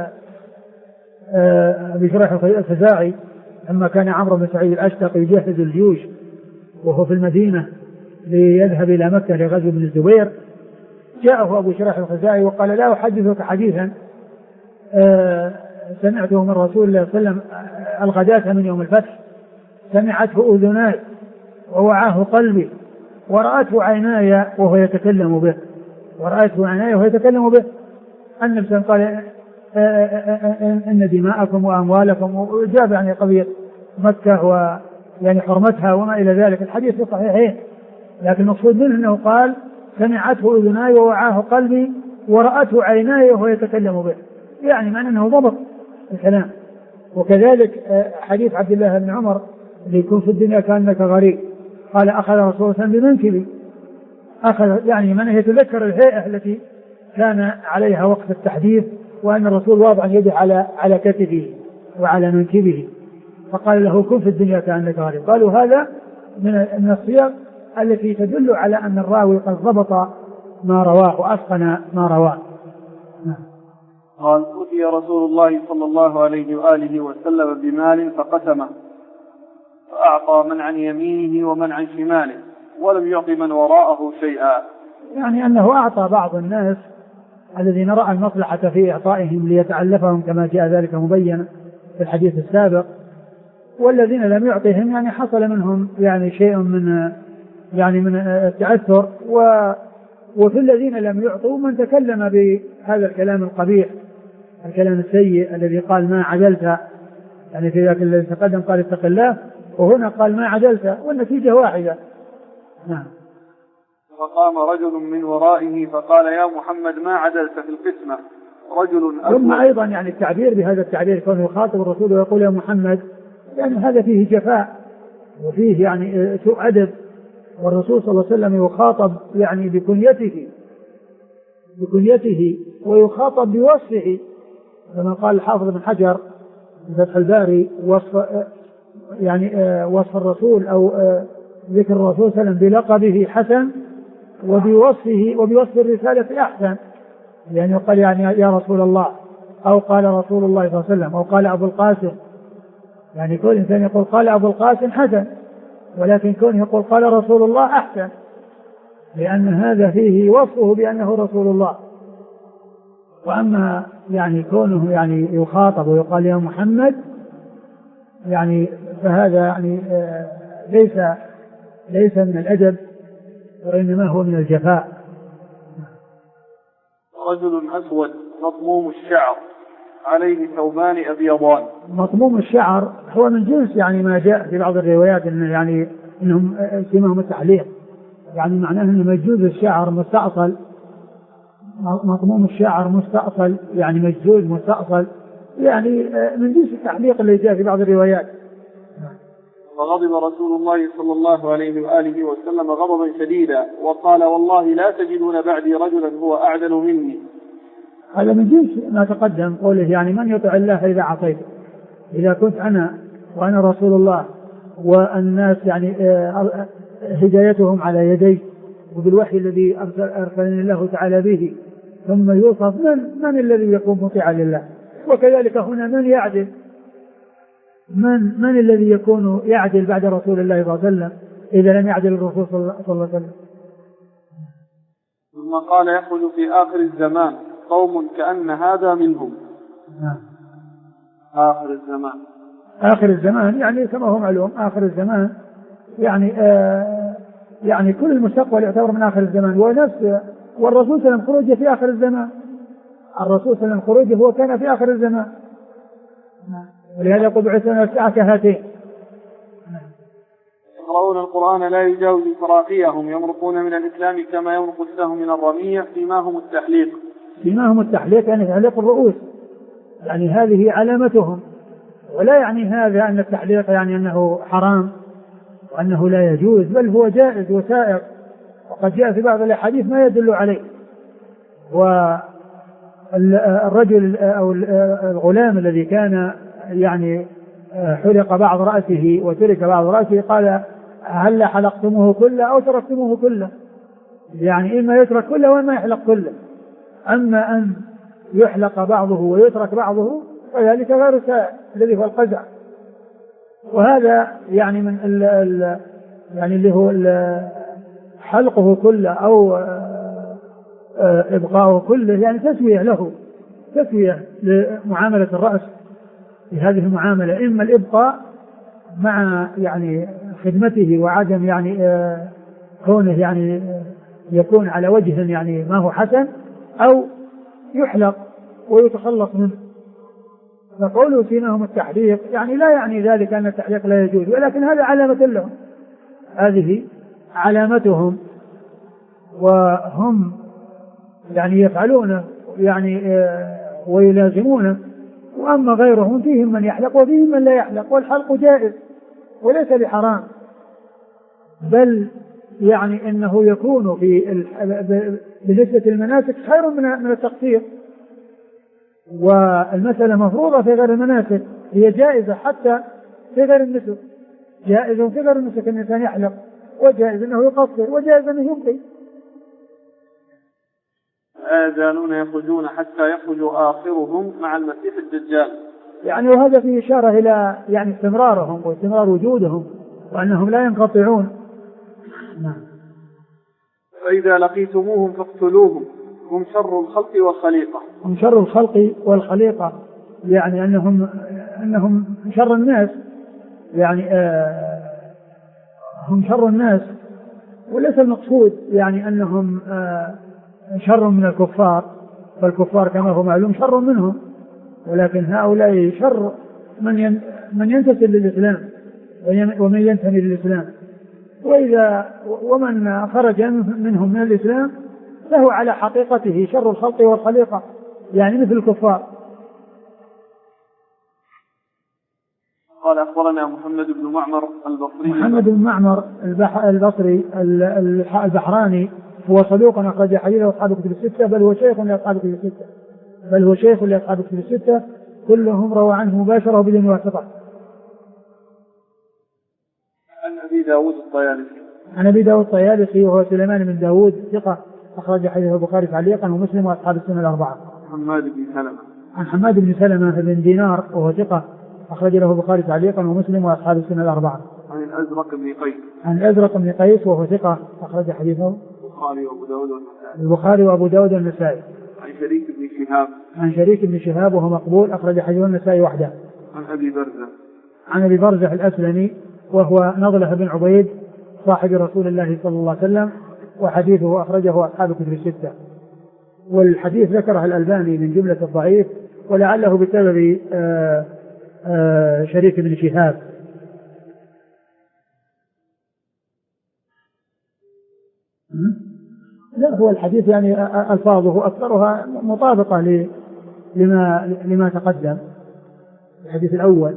أبي شريح الخزاعي لما كان عمرو بن سعيد الأشتق يجهز الجيوش وهو في المدينة ليذهب إلى مكة لغزو بن الزبير، جاءه أبو شريح الخزاعي وقال لا أحدثك حديثا سمعته من رسول الله صلى الله عليه وسلم الغداة من يوم الفتح، سمعته أذناي ووعاه قلبي ورأته عيناي وهو يتكلم به، ورأته عيناي وهو يتكلم به. النبي قال إن دماءكم وأموالكم، وجاب يعني قضية مكة ويعني حرمتها وما إلى ذلك، الحديث في الصحيحين، لكن المقصود منه أنه قال سمعته أذناي ووعاه قلبي ورأته عيناي وهو يتكلم به، يعني معنى أنه ضبط الكلام. وكذلك حديث عبد الله بن عمر اللي يكون في الدنيا كأنك غريب، قال أخذ رسول الله بمنكبي، أخذ يعني من يتذكر الهيئة التي كان عليها وقت التحديث، وأن الرسول واضع يده على كتفه وعلى منكبه، فقال له كن في الدنيا كأنك غريب. قالوا هذا من الصيغ التي تدل على أن الراوي قد ضبط ما رواه وأتقن ما رواه. قال أتي رسول الله صلى الله عليه وآله وسلم بمال فقسمه، فأعطى من عن يمينه ومن عن شماله ولم يعط من وراءه شيئا، يعني أنه أعطى بعض الناس الذين رأى المصلحة في إعطائهم ليتعلفهم كما جاء ذلك مبينا في الحديث السابق، والذين لم يعطهم يعني حصل منهم يعني شيء من التأثر. وفي الذين لم يعطوا من تكلم بهذا الكلام القبيح، الكلام السيء الذي قال ما عدلت، يعني في ذاك الذي تقدم قال اتق الله، وهنا قال ما عدلت، والنتيجة واحدة. نعم. فقام رجل من ورائه فقال يا محمد ما عدلت في القسمة، رجل ثم أيضا يعني التعبير بهذا التعبير كونه يخاطب الرسول ويقول يا محمد، يعني هذا فيه جفاء وفيه يعني سوء أدب، والرسول صلى الله عليه وسلم يخاطب يعني بكنيته ويخاطب بوصفه، كما قال الحافظ بن حجر في فتح الباري وصف الرسول أو ذكر الرسول صلى الله عليه وسلم بلقبه حسن وبوصف الرسالة أحسن، يعني يقال يعني يا رسول الله، أو قال رسول الله صلى الله عليه وسلم، أو قال أبو القاسم، يعني كل إنسان يقول قال أبو القاسم حسن، ولكن كونه يقول قال رسول الله أحسن، لأن هذا فيه وصفه بأنه رسول الله. وأما يعني كونه يعني يخاطب ويقال يا محمد يعني فهذا يعني ليس من الأدب، وإنما هو من الجفاء. رجل أسود مطموم الشعر عليه ثوبان أبيضان. مطموم الشعر هو من جنس يعني ما جاء في بعض الروايات إن يعني إنهم سمهم التحليق، يعني معناه إنه مجوز الشعر مستأصل، مطموم الشعر مستأصل يعني مجوز مستأصل، يعني من جنس التحليق اللي جاء في بعض الروايات. فغضب رسول الله صلى الله عليه وآله وسلم غضبا شديدا وقال والله لا تجدون بعدي رجلا هو أعدل مني. هذا من جنس ما تقدم قوله يعني من يطع الله إذا عصيت، إذا كنت وأنا رسول الله والناس يعني هدايتهم على يدي وبالوحي الذي أرسلني الله تعالى به، ثم يوصف من الذي يكون مطيعا لله. وكذلك هنا من يعدل، من الذي يكون يعدل بعد رسول الله صلى الله عليه وسلم إذا لم يعدل الرسول صلى الله عليه وسلم. ثم قال يخرج في آخر الزمان قوم كأن هذا منهم. آخر الزمان. آخر الزمان يعني كما هو معلوم آخر الزمان يعني يعني كل المستقبل يعتبر من آخر الزمان. والرسول صلى الله عليه وسلم خروجه في آخر الزمان. الرسول صلى الله عليه وسلم خروجه هو كان في آخر الزمان. ولهذا يقول بعثنا الساعة كهاتين. يقرؤون القرآن لا يجاوز تراقيهم يمرقون من الإسلام كما يمرق السهم من الرمية. سيماهم التحليق. سيماهم التحليق يعني تحليق الرؤوس، يعني هذه علامتهم. ولا يعني هذا أن التحليق يعني أنه حرام وأنه لا يجوز، بل هو جائز وسائر، وقد جاء في بعض الأحاديث ما يدل عليه. والرجل أو الغلام الذي كان يعني حلق بعض رأسه وترك بعض رأسه قال هل حلقتموه كله أو تركتموه كله، يعني إما يترك كله وإما يحلق كله. أما أن يحلق بعضه ويترك بعضه فذلك غير سائر الذي هو القزع. وهذا يعني من يعني اللي هو حلقه كله أو إبقاؤه كله يعني تسوية له، تسوية لمعاملة الرأس في هذه المعاملة، إما الإبقاء مع يعني خدمته وعدم يعني كونه يعني يكون على وجه يعني ما هو حسن، أو يحلق ويتخلص منه. فقوله سيماهم التحليق يعني لا يعني ذلك أن التحليق لا يجوز، ولكن هذا علامة لهم، هذه علامتهم وهم يعني يفعلونه يعني ويلازمونه. وأما غيرهم فيهم من يحلق وفيهم من لا يحلق، والحلق جائز وليس بحرام، بل يعني إنه يكون بالنسبة للمناسك خير من التقصير. والمسألة مفروضة في غير المناسك، هي جائزة حتى في غير النسك، جائز في غير النسك أن الإنسان يحلق، وجائز أنه يقصر، وجائز أنه يبقي. لا يزالون يخرجون حتى يخرج آخرهم مع المسيح الدجال. يعني وهذا فيه إشارة إلى يعني استمرارهم واستمرار وجودهم وأنهم لا ينقطعون. فإذا لقيتموهم فاقتلوهم، هم شر الخلق والخليقة. هم شر الخلق والخليقة، يعني أنهم شر الناس، يعني هم شر الناس، وليس المقصود يعني أنهم شر من الكفار، فالكفار كما هو معلوم شر منهم، ولكن هؤلاء شر من ينتسب للإسلام ومن ينتمي للإسلام. ومن خرج منهم من الإسلام فهو على حقيقته شر الخلق والخليقة، يعني مثل الكفار. قال أخبرنا محمد بن معمر البصري. محمد بن معمر البصري البحراني هو صدوق أخرج حديثه أصحاب الكتب الستة، بل هو شيخ لأصحاب الكتب الستة، كلهم روى عنه مباشرة بدون واسطة. عن أبي داود الطيالسي وهو سليمان بن داود ثقة أخرج حديثه البخاري تعليقا ومسلم وأصحاب السنة الأربعة. عن حماد بن سلمة بن دينار وهو ثقة أخرج له البخاري تعليقا ومسلم وأصحاب السنة الأربعة. عن الأزرق بن قيس وهو ثقة أخرج حديثه البخاري وأبو داود والنسائي. عن شريك بن شهاب وهو مقبول أخرج حديثه النسائي وحده. عن أبي برزة الأسلمي وهو نضلة بن عبيد صاحب رسول الله صلى الله عليه وسلم، وحديثه أخرجه أصحاب الكتب الستة. والحديث ذكره الألباني من جملة الضعيف، ولعله بسبب شريك بن شهاب. لا هو الحديث يعني ألفاظه أكثرها مطابقة لما تقدم الحديث الأول.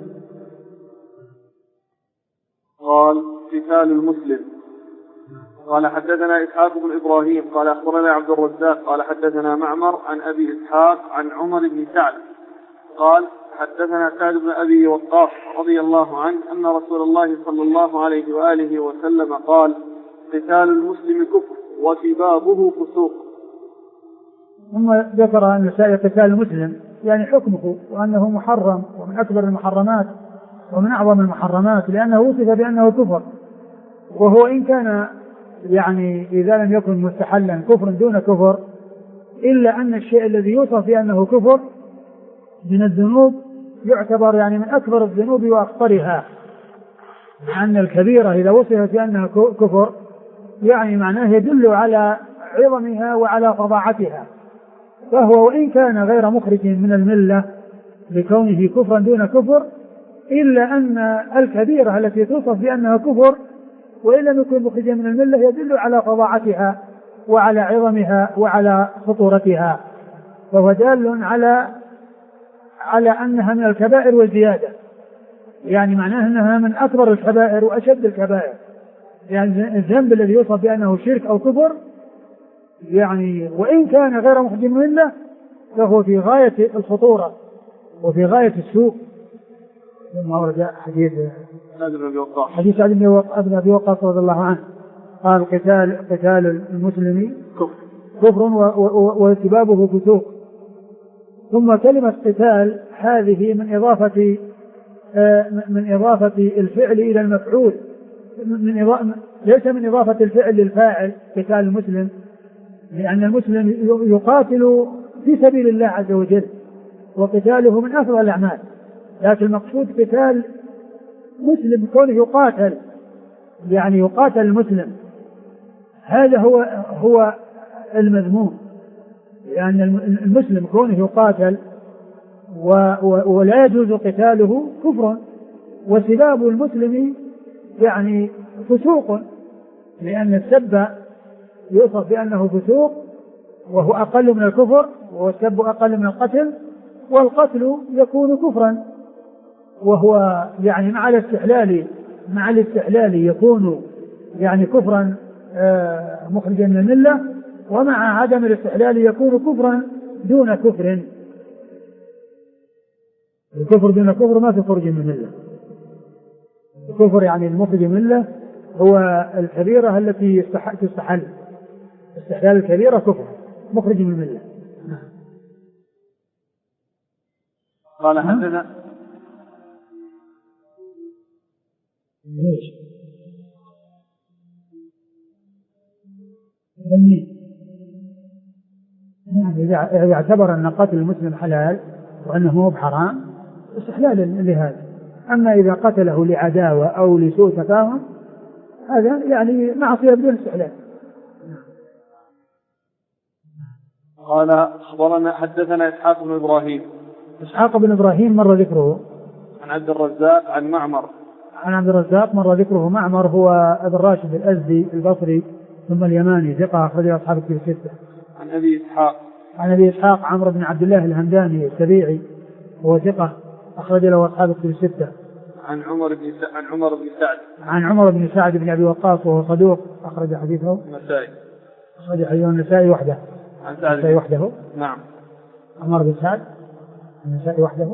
قال قتال المسلم. قال حدثنا إسحاق بن إبراهيم قال أخبرنا عبد الرزاق قال حدثنا معمر عن أبي إسحاق عن عمر بن سعد قال حدثنا سعد بن أبي وقاص رضي الله عنه أن رسول الله صلى الله عليه وآله وسلم قال قتال المسلم كفر وسبابه فسوق. ثم ذكر أن سائر قتال المسلم يعني حكمه وأنه محرم ومن أكبر المحرمات ومن أعظم المحرمات، لأنه وصف بأنه كفر، وهو إن كان يعني إذا لم يكن مستحلا كفر دون كفر، إلا أن الشيء الذي يوصف بأنه كفر من الذنوب يعتبر يعني من أكبر الذنوب وأخطرها، لأن الكبيرة إذا وصفت بأنها كفر يعني معناه يدل على عظمها وعلى فظاعتها، فهو وإن كان غير مخرج من الملة لكونه كفرا دون كفر، إلا أن الكبيرة التي توصف بأنها كفر وإن لم يكن مخرجا من الملة يدل على فظاعتها وعلى عظمها وعلى خطورتها، فهو دال على أنها من الكبائر والزيادة، يعني معناه أنها من أكبر الكبائر وأشد الكبائر. يعني الذنب الذي يوصف بأنه شرك أو كفر يعني وإن كان غير مخرج من الملة فهو في غاية الخطورة وفي غاية السوء. ثم ورد حديث سعد بن أبي وقاص رضي الله عنه قال قتال المسلم كفر وسبابه فسوق. ثم كلمة قتال هذه من إضافة الفعل إلى المفعول، ليس من إضافة الفعل للفاعل قتال المسلم، لأن المسلم يقاتل في سبيل الله عز وجل وقتاله من أفضل الأعمال، لكن المقصود قتال مسلم كونه يقاتل، يعني يقاتل المسلم، هذا هو المذموم، لأن المسلم كونه يقاتل ولا يجوز قتاله كفر، وسباب المسلم يعني فسوق، لأن السب يوصف بأنه فسوق وهو أقل من الكفر، والسب أقل من القتل، والقتل يكون كفرا، وهو يعني مع الاستحلال يكون يعني كفرا مخرجا من الملة، ومع عدم الاستحلال يكون كفرا دون كفر. الكفر دون كفر ما في خروج من الملة. الكفر يعني المخرج من الملة هو الكبيرة التي تستحل، استحلال الكبيرة كفر مخرج من الملة. قال حدثنا إذا اعتبر أن قتل المسلم حلال وأنه مو بحرام استحلال لهذا، أما إذا قتله لعداوة أو لسوء تفاهم هذا يعني معصية بدون استحلال. قال أخبرنا حدثنا إسحاق بن إبراهيم مر ذكره عن عبد الرزاق عن عبد الرزاق مر ذكره. معمر هو ابن راشد الأزدي البصري ثم اليماني ثقة أخرج له أصحاب الكتب الستة. عن أبي إسحاق عمرو بن عبد الله الهمداني السبيعي وهو ثقة أخرج له أصحاب الكتب الستة. عن عمر بن سعد بن أبي وقاص وهو صدوق أخرج حديثه النسائي وحده. النسائي وحده. نعم. عمر بن سعد النسائي وحده.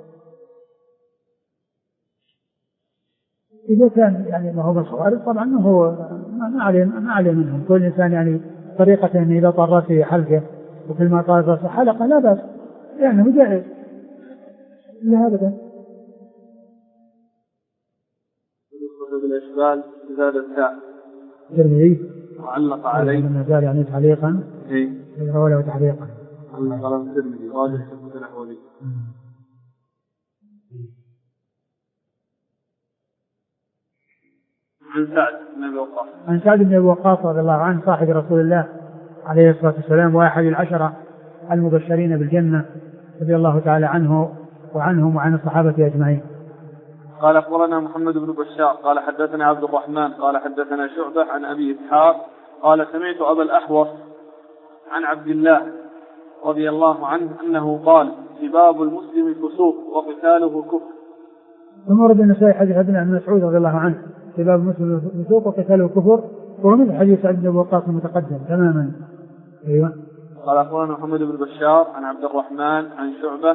إذا كان يعني ما هو بالخوارج طبعا هو ما عليه منهم، كل إنسان يعني طريقة إذا اضطر في حلقه وكل ما طال رأسه حلقة لا بأس، يعني جائز لا أبدا. بالإشبال زاد التاء الترمذي وعلق عليه من زاد يعني تعليقا ولا تعليقا علق على الترمذي راجع في الأحوالي. عن سعد بن أبي وقاص رضي الله عنه صاحب رسول الله عليه الصلاة والسلام وأحد العشرة المبشرين بالجنة رضي الله تعالى عنه وعنهم وعن الصحابة أجمعين. قال أخبرنا محمد بن بشار قال حدثنا عبد الرحمن قال حدثنا شعبة عن أبي إسحاق قال سمعت أبا الأحوص عن عبد الله رضي الله عنه أنه قال سباب المسلم فسوق وقتاله كفر. ثم ورد النسائي حديث ابن مسعود رضي الله عنه سباب المسلم فسوق وقتاله كفر، وهو مثل حديث سعد بن أبي وقاص المتقدم تماما. أيوة. قال أخبرنا محمد بن بشار عن عبد الرحمن عن شعبة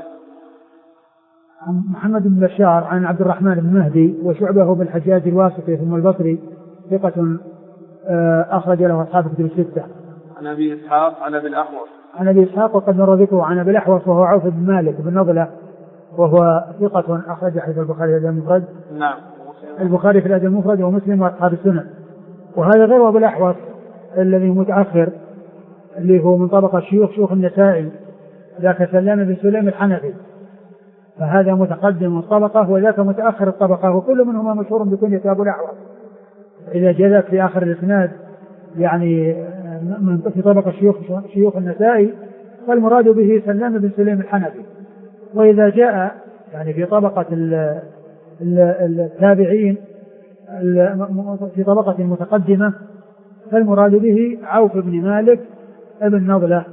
محمد بن بشار عن عبد الرحمن بن مهدي وشعبه بالحجاج الواسطي ثم البصري ثقة أخرج له أصحاب الكتب الستة. عن أبي إسحاق عن أبي الأحوص وقد مر ذكره عن أبي الأحوص وهو عوف بن مالك بن نضلة وهو ثقة أخرج حديث البخاري في الأدب المفرد. نعم. البخاري في الأدب المفرد ومسلم وأصحاب السنن. وهذا غير أبي الأحوص الذي متأخر اللي هو من طبقة شيوخ النسائي، ذاك سلام بن سليم الحنفي، فهذا متقدم الطبقة وذاك متأخر الطبقة، وكل منهما مشهور بكنية أبو الأحوص. إذا جاءك في آخر الإسناد يعني من في طبقة شيوخ النسائي فالمراد به سلام بن سليم الحنفي، وإذا جاء يعني في طبقة التابعين في طبقة متقدمة فالمراد به عوف بن مالك ابن نضلة.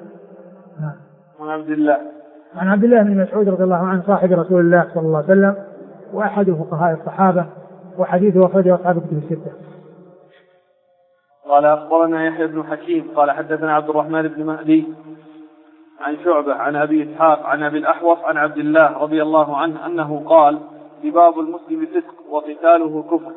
عن عبد الله بن مسعود رضي الله عنه صاحب رسول الله صلى الله عليه وسلم وأحد فقهاء الصحابة، وحديثه أخرجه أصحاب الكتب الستة. قال أخبرنا يحيى بن حكيم قال حدثنا عبد الرحمن بن مهدي عن شعبة عن أبي إسحاق عن أبي الأحوص عن عبد الله رضي الله عنه أنه قال سباب المسلم فسق وقتاله كفر.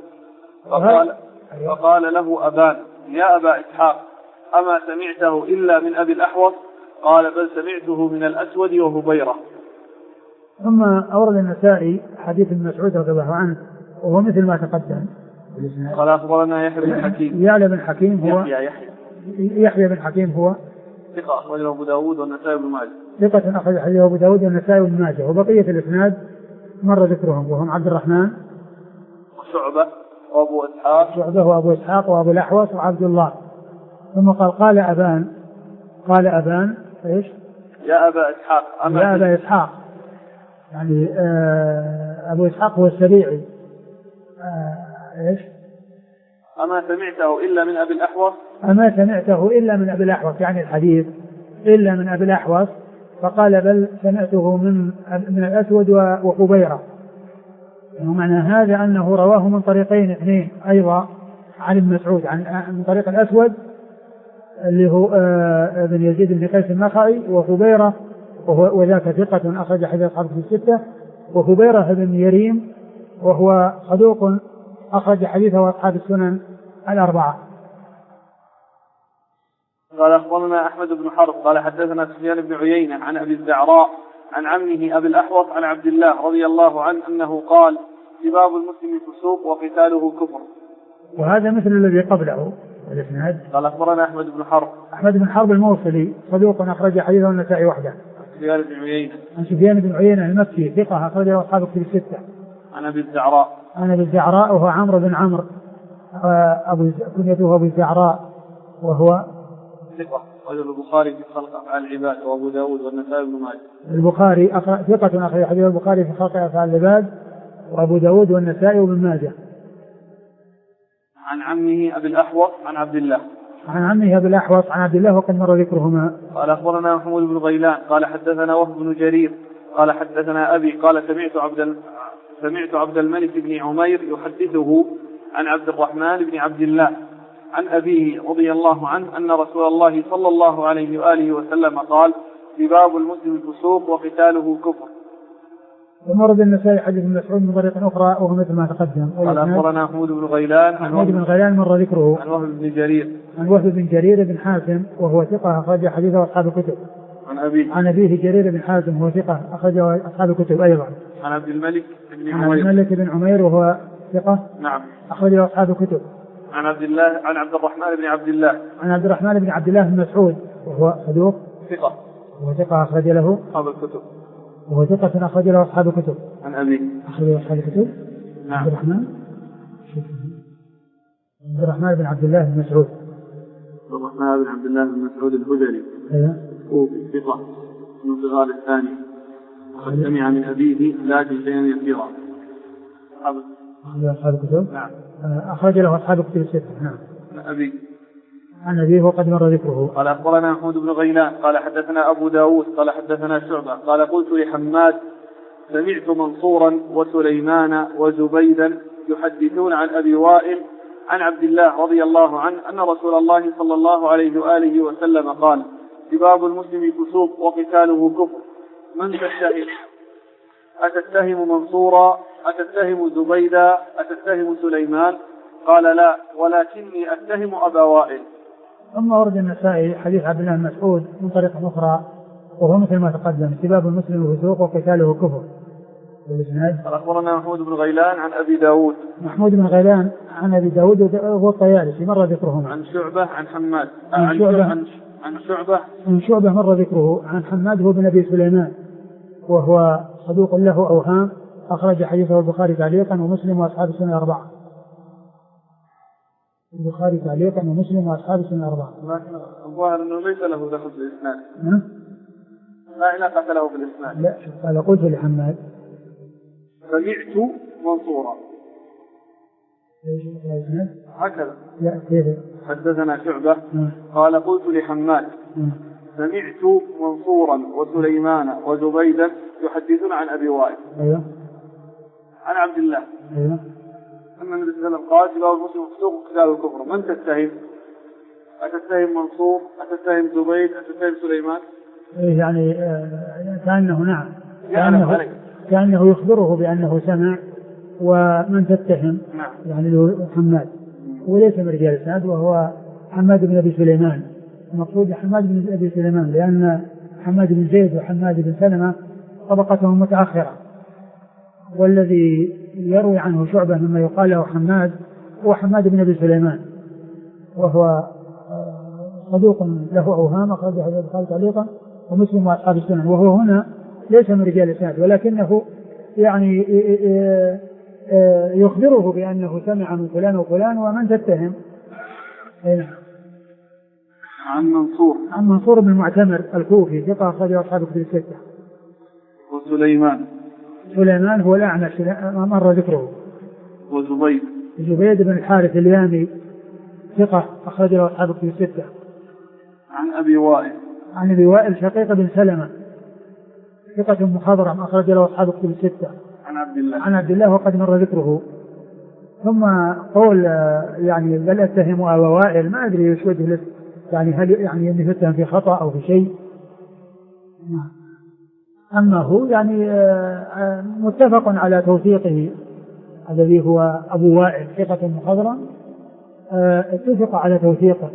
فقال له أبان يا أبا إسحاق أما سمعته إلا من أبي الأحوص؟ قال بل سمعته من الأسود وهبيرة. ثم أورد النسائي حديث ابن مسعود رضي الله عنه وهو مثل ما تقدم. قال أخبرنا يحيى بن حكيم. يحيى بن حكيم هو يحيى بن حكيم هو ثقة أخرجه أبو داود والنسائي بن ماجه. ثقة أخرجه أبو داود والنسائي بن ماجه. وبقية الإسناد مر ذكرهم وهم عبد الرحمن وشعبة وأبو إسحاق. شعبة وأبو إسحاق وأبو الأحوص وعبد الله. ثم قال أبان إيش؟ يا أبا إسحاق. يا أبا إسحاق يعني أبو إسحاق هو السبيعي. إيش؟ أما سمعته إلا من أبي الأحوص؟ أما سمعته إلا من أبي الأحوص يعني الحديث إلا من أبي الأحوص. فقال بل سمعته من الأسود وخبيرة. ومعنى هذا أنه رواه من طريقين اثنين أيضا عن ابن مسعود من طريق الأسود اللي هو ابن يزيد بن قيس النخعي، وخبيرة وذاك ثقة أخرج حديث أصحاب الكتب الستة، وخبيرة بن يريم وهو صدوق أخرج حديثه أصحاب السنن الأربعة. قال أخبرنا أحمد بن حرب قال حدثنا سفيان بن عيينة عن أبي الزعراء عن عمه أبي الأحوص عن عبد الله رضي الله عنه أنه قال سباب المسلم فسوق وقتاله كفر. وهذا مثل الذي قبله الإسناد. قال أخبرنا أحمد بن حرب الموصلي صدوق أخرج حديثه النسائي وحده. عن سفيان بن عيينة المكي ثقة أخرجه أصحاب الكتب الستة. عن أبي الزعراء وهو عمرو بن عمرو كنيته أبو الزعراء وهو ثقة رجل البخاري في خلق أفعال العباد وأبو داود والنسائي بن ماجه. البخاري ثقة أخرج حديث البخاري في خلق أفعال العباد وأبو داود والنسائي وابن ماجه. عن عمه أبي الأحوص عن عبد الله. عن عمه أبي الأحوص عن عبد الله وقد مر ذكرهما. قال أخبرنا محمود بن غيلان قال حدثنا وهب بن جرير قال حدثنا أبي قال سمعت عبد الملك بن عمير يحدثه عن عبد الرحمن بن عبد الله عن أبيه رضي الله عنه أن رسول الله صلى الله عليه وآله وسلم قال سباب المسلم فسوق وقتاله كفر. ومرد النسائي حديث ابن مسعود من طريق أخرى وهو مثل ما تقدم. قال أخبرنا محمود بن غيلان مر ذكره. عن وهب بن جرير بن حازم وهو ثقة أخرج حديثه أصحاب الكتب. عن أبيه جرير بن حازم وهو ثقة أخرجه أصحاب الكتب أيضا. عن عبد الملك بن عمير وهو ثقة. نعم. أخرجه أصحاب الكتب. عن عبد الرحمن بن عبد الله بن مسعود وهو صدوق ثقة أخرج له أصحاب الكتب. وهو ثقة أخرج له أصحاب الكتب. عن أبي أخرج أصحاب الكتب. نعم. عبد الرحمن بن عبد الله بن مسعود. الهذلي. ثقة من صغار الثاني وقد سمع من أبيه لكن شيئا يسيرا. أصحاب الكتب. نعم. أخرج له أصحاب الكتب الستة. نعم. عن أبيه وقد مر ذكره. قال أخبرنا محمود بن غيلان قال حدثنا أبو داود قال حدثنا شعبة قال قلت لحماد سمعت منصورا وسليمان وزبيدا يحدثون عن أبي وائل عن عبد الله رضي الله عنه أن رسول الله صلى الله عليه وآله وسلم قال سباب المسلم فسوق وقتاله كفر. من تتهم؟ أتتهم منصورا؟ أتتهم زبيدا؟ أتتهم سليمان؟ قال لا ولكني أتهم أبا وائل. ثم ورد النسائي حديث عبد الله بن مسعود من طريق أخرى وهو مثل ما تقدم سباب المسلم فسوق وقتاله كفر. أخبرنا محمود بن غيلان عن أبي داود. محمود بن غيلان عن أبي داود وهو الطيالسي مر ذكرهما. عن شعبة عن حماد. عن شعبة مر ذكره. عن حماد هو بن أبي سليمان وهو صدوق له أوهام، أخرج حديثه البخاري تعليقا ومسلم وأصحاب السنن الأربعة. البخاري تعليقا ومسلم وأصحاب السنن الأربعة. لكن الظاهر أنه ليس له دخل في الإسناد. لا علاقة له في الإسناد. لا، قال قلت لحماد سمعت منصورا. هكذا. لا كيف؟ حدثنا شعبة قال قلت لحماد سمعت منصورا وسليمان وزبيدا يحدثون عن أبي وائل. أيوه. عن عبد الله. أيوه. أن النبي صلى الله عليه وسلم قال كتاب المسلم فسوق وكتاب الكفر. من تتهم؟ أتتهم منصور؟ أتتهم زبيد؟ أتتهم سليمان؟ يعني كأنه نعم، كأنه يخبره بأنه سمع. ومن تتهم نعم. يعني حماد وليس من رجال الإسناد وهو حماد بن أبي سليمان. المقصود حماد بن أبي سليمان لأن حماد بن زيد وحماد بن سلمة طبقتهم متأخرة، والذي يروي عنه شعبة مما يقال له حماد هو حماد بن أبي سليمان وهو صدوق له أوهام، أخرج حديث البخاري تعليقا ومسلم وأصحاب السنن، وهو هنا ليس من رجال الإسناد ولكنه يعني يخبره بأنه سمع من فلان وفلان. ومن تتهم؟ عن منصور بن المعتمر الكوفي ثقة أخرجه أصحاب الكتب الستة. سليمان هو الأعمش مر ذكره. وزبيد بن الحارث اليامي ثقة أخرجه أصحاب الكتب الستة. عن أبي وائل شقيق بن سلمة ثقة مخضرم أخرجه أصحاب الكتب الستة. عن عبد الله وقد مر ذكره. ثم قول يعني بل أتهم أبا وائل، ما أدري ايش وجه له، يعني هل يعني أنه يتهم في خطأ أو في شيء؟ أما هو يعني متفق على توثيقه الذي هو أبو وائل ثقة مخضرم، اتفق على توثيقه.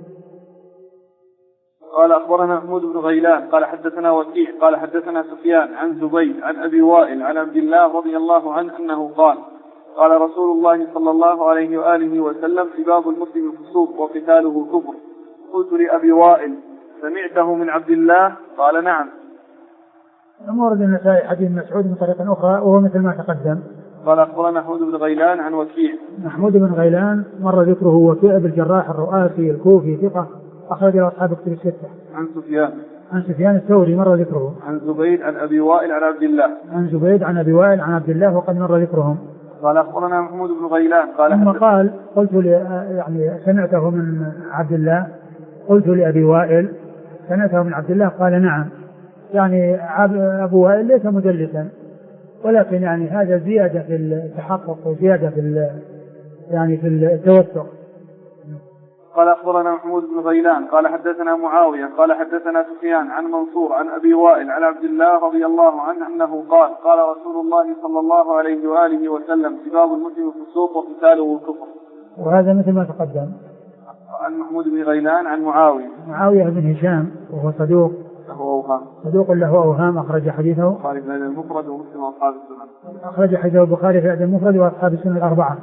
قال أخبرنا محمود بن غيلان قال حدثنا وكيع قال حدثنا سفيان عن زبيد عن أبي وائل عن عبد الله رضي الله عنه أنه قال قال رسول الله صلى الله عليه وآله وسلم سباب المسلم الفسوق وقتاله الكفر. قلت لأبي وائل سمعته من عبد الله؟ قال نعم. ورد النسائي حديث مسعود من طريق أخرى وهو مثل ما تقدم. قال أخبرنا محمود بن غيلان عن وكيع. محمود بن غيلان مر ذكره وكيع بن الجراح الرؤاسي الكوفي ثقة أخرج له أصحاب الكتب الستة. عن سفيان الثوري مر ذكره. عن زبيد عن أبي وائل عن عبد الله. عن زبيد عن أبي وائل عن عبد الله وقد مر ذكرهم. قال أخبرنا محمود بن غيلان قال ثم قال قلت يعني سمعته من عبد الله، قلت لأبي وائل سمعته من عبد الله؟ قال نعم. يعني أبو وائل ليس مدلسا، ولكن يعني هذا زيادة في التحقق وزيادة في يعني في التوثق. قال أخبرنا محمود بن غيلان قال حدثنا معاوية قال حدثنا سفيان عن منصور عن أبي وائل عن عبد الله رضي الله عنه أنه قال قال رسول الله صلى الله عليه وآله وسلم سباب المسلم فسوق وقتاله الكفر. وهذا مثل ما تقدم. عن محمود بن غيلان عن معاوية بن هشام وهو صدوق له أوهام أخرج حديثه البخاري في الأدب المفرد ومسلم وأصحاب السنن. أخرج حديثه البخاري في الأدب المفرد وأصحاب السنن الأربعة.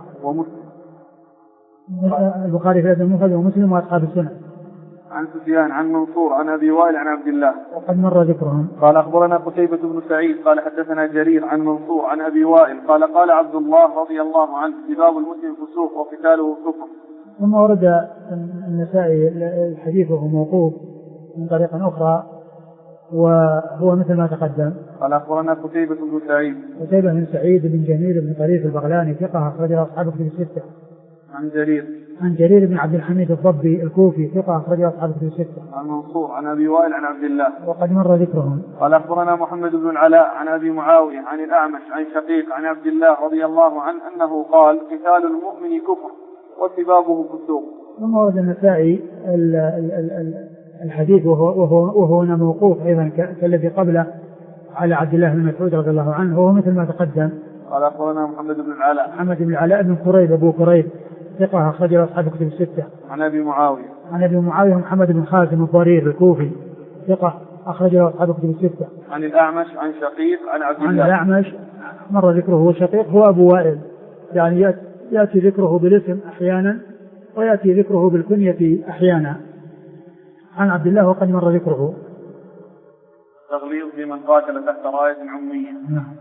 البخاري في الأدب المفرد ومسلم وأصحاب السنن. عن سفيان عن منصور عن أبي وائل عن عبد الله وقد مر ذكرهم. قال أخبرنا قتيبة بن سعيد قال حدثنا جرير عن منصور عن أبي وائل قال قال عبد الله رضي الله عنه سباب المسلم فسوق وقتاله كفر. ثم ورد النسائي الحديث وهو موقوف من طريق أخرى وهو مثل ما تقدم. قال أخبرنا قتيبة بن سعيد بن جميل بن طريف البغلاني ثقة أخرجه أصحاب الكتب الستة. عن جرير بن عبد الحميد الضبي الكوفي ثقة أخرجه أصحاب الكتب الستة. عن منصور عن أبي وائل عن عبد الله وقد مر ذكرهم. قال أخبرنا محمد بن العلاء عن أبي معاوية عن الأعمش عن شقيق عن عبد الله رضي الله عنه أنه قال قتال المؤمن كفر وسبابه فسوق. ثم ورد النسائي الحديث وهو هنا موقوف أيضا كالذي قبله على عبد الله بن مسعود رضي الله عنه وهو مثل ما تقدم. قال أخبرنا محمد بن العلاء بن قريب أبو قريب ثقة أخرجه أصحاب الكتب الستة. عن أبي معاوية محمد بن خازم الضرير الكوفي ثقة أخرجه أصحاب الكتب الستة. عن الأعمش عن شقيق عن عبد الله. عن الأعمش مر ذكره وشقيق هو أبو وائل، يعني يأتي ذكره بالاسم أحيانا ويأتي ذكره بالكنية أحيانا. عن عبد الله وقد مر ذكره. تغليظ لمن قاتل تحت راية عمية. نعم.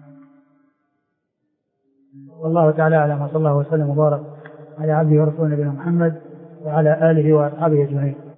والله تعالى أعلم، وصلى الله وسلم وبارك على عبده ورسوله نبينا محمد وعلى آله وأصحابه أجمعين.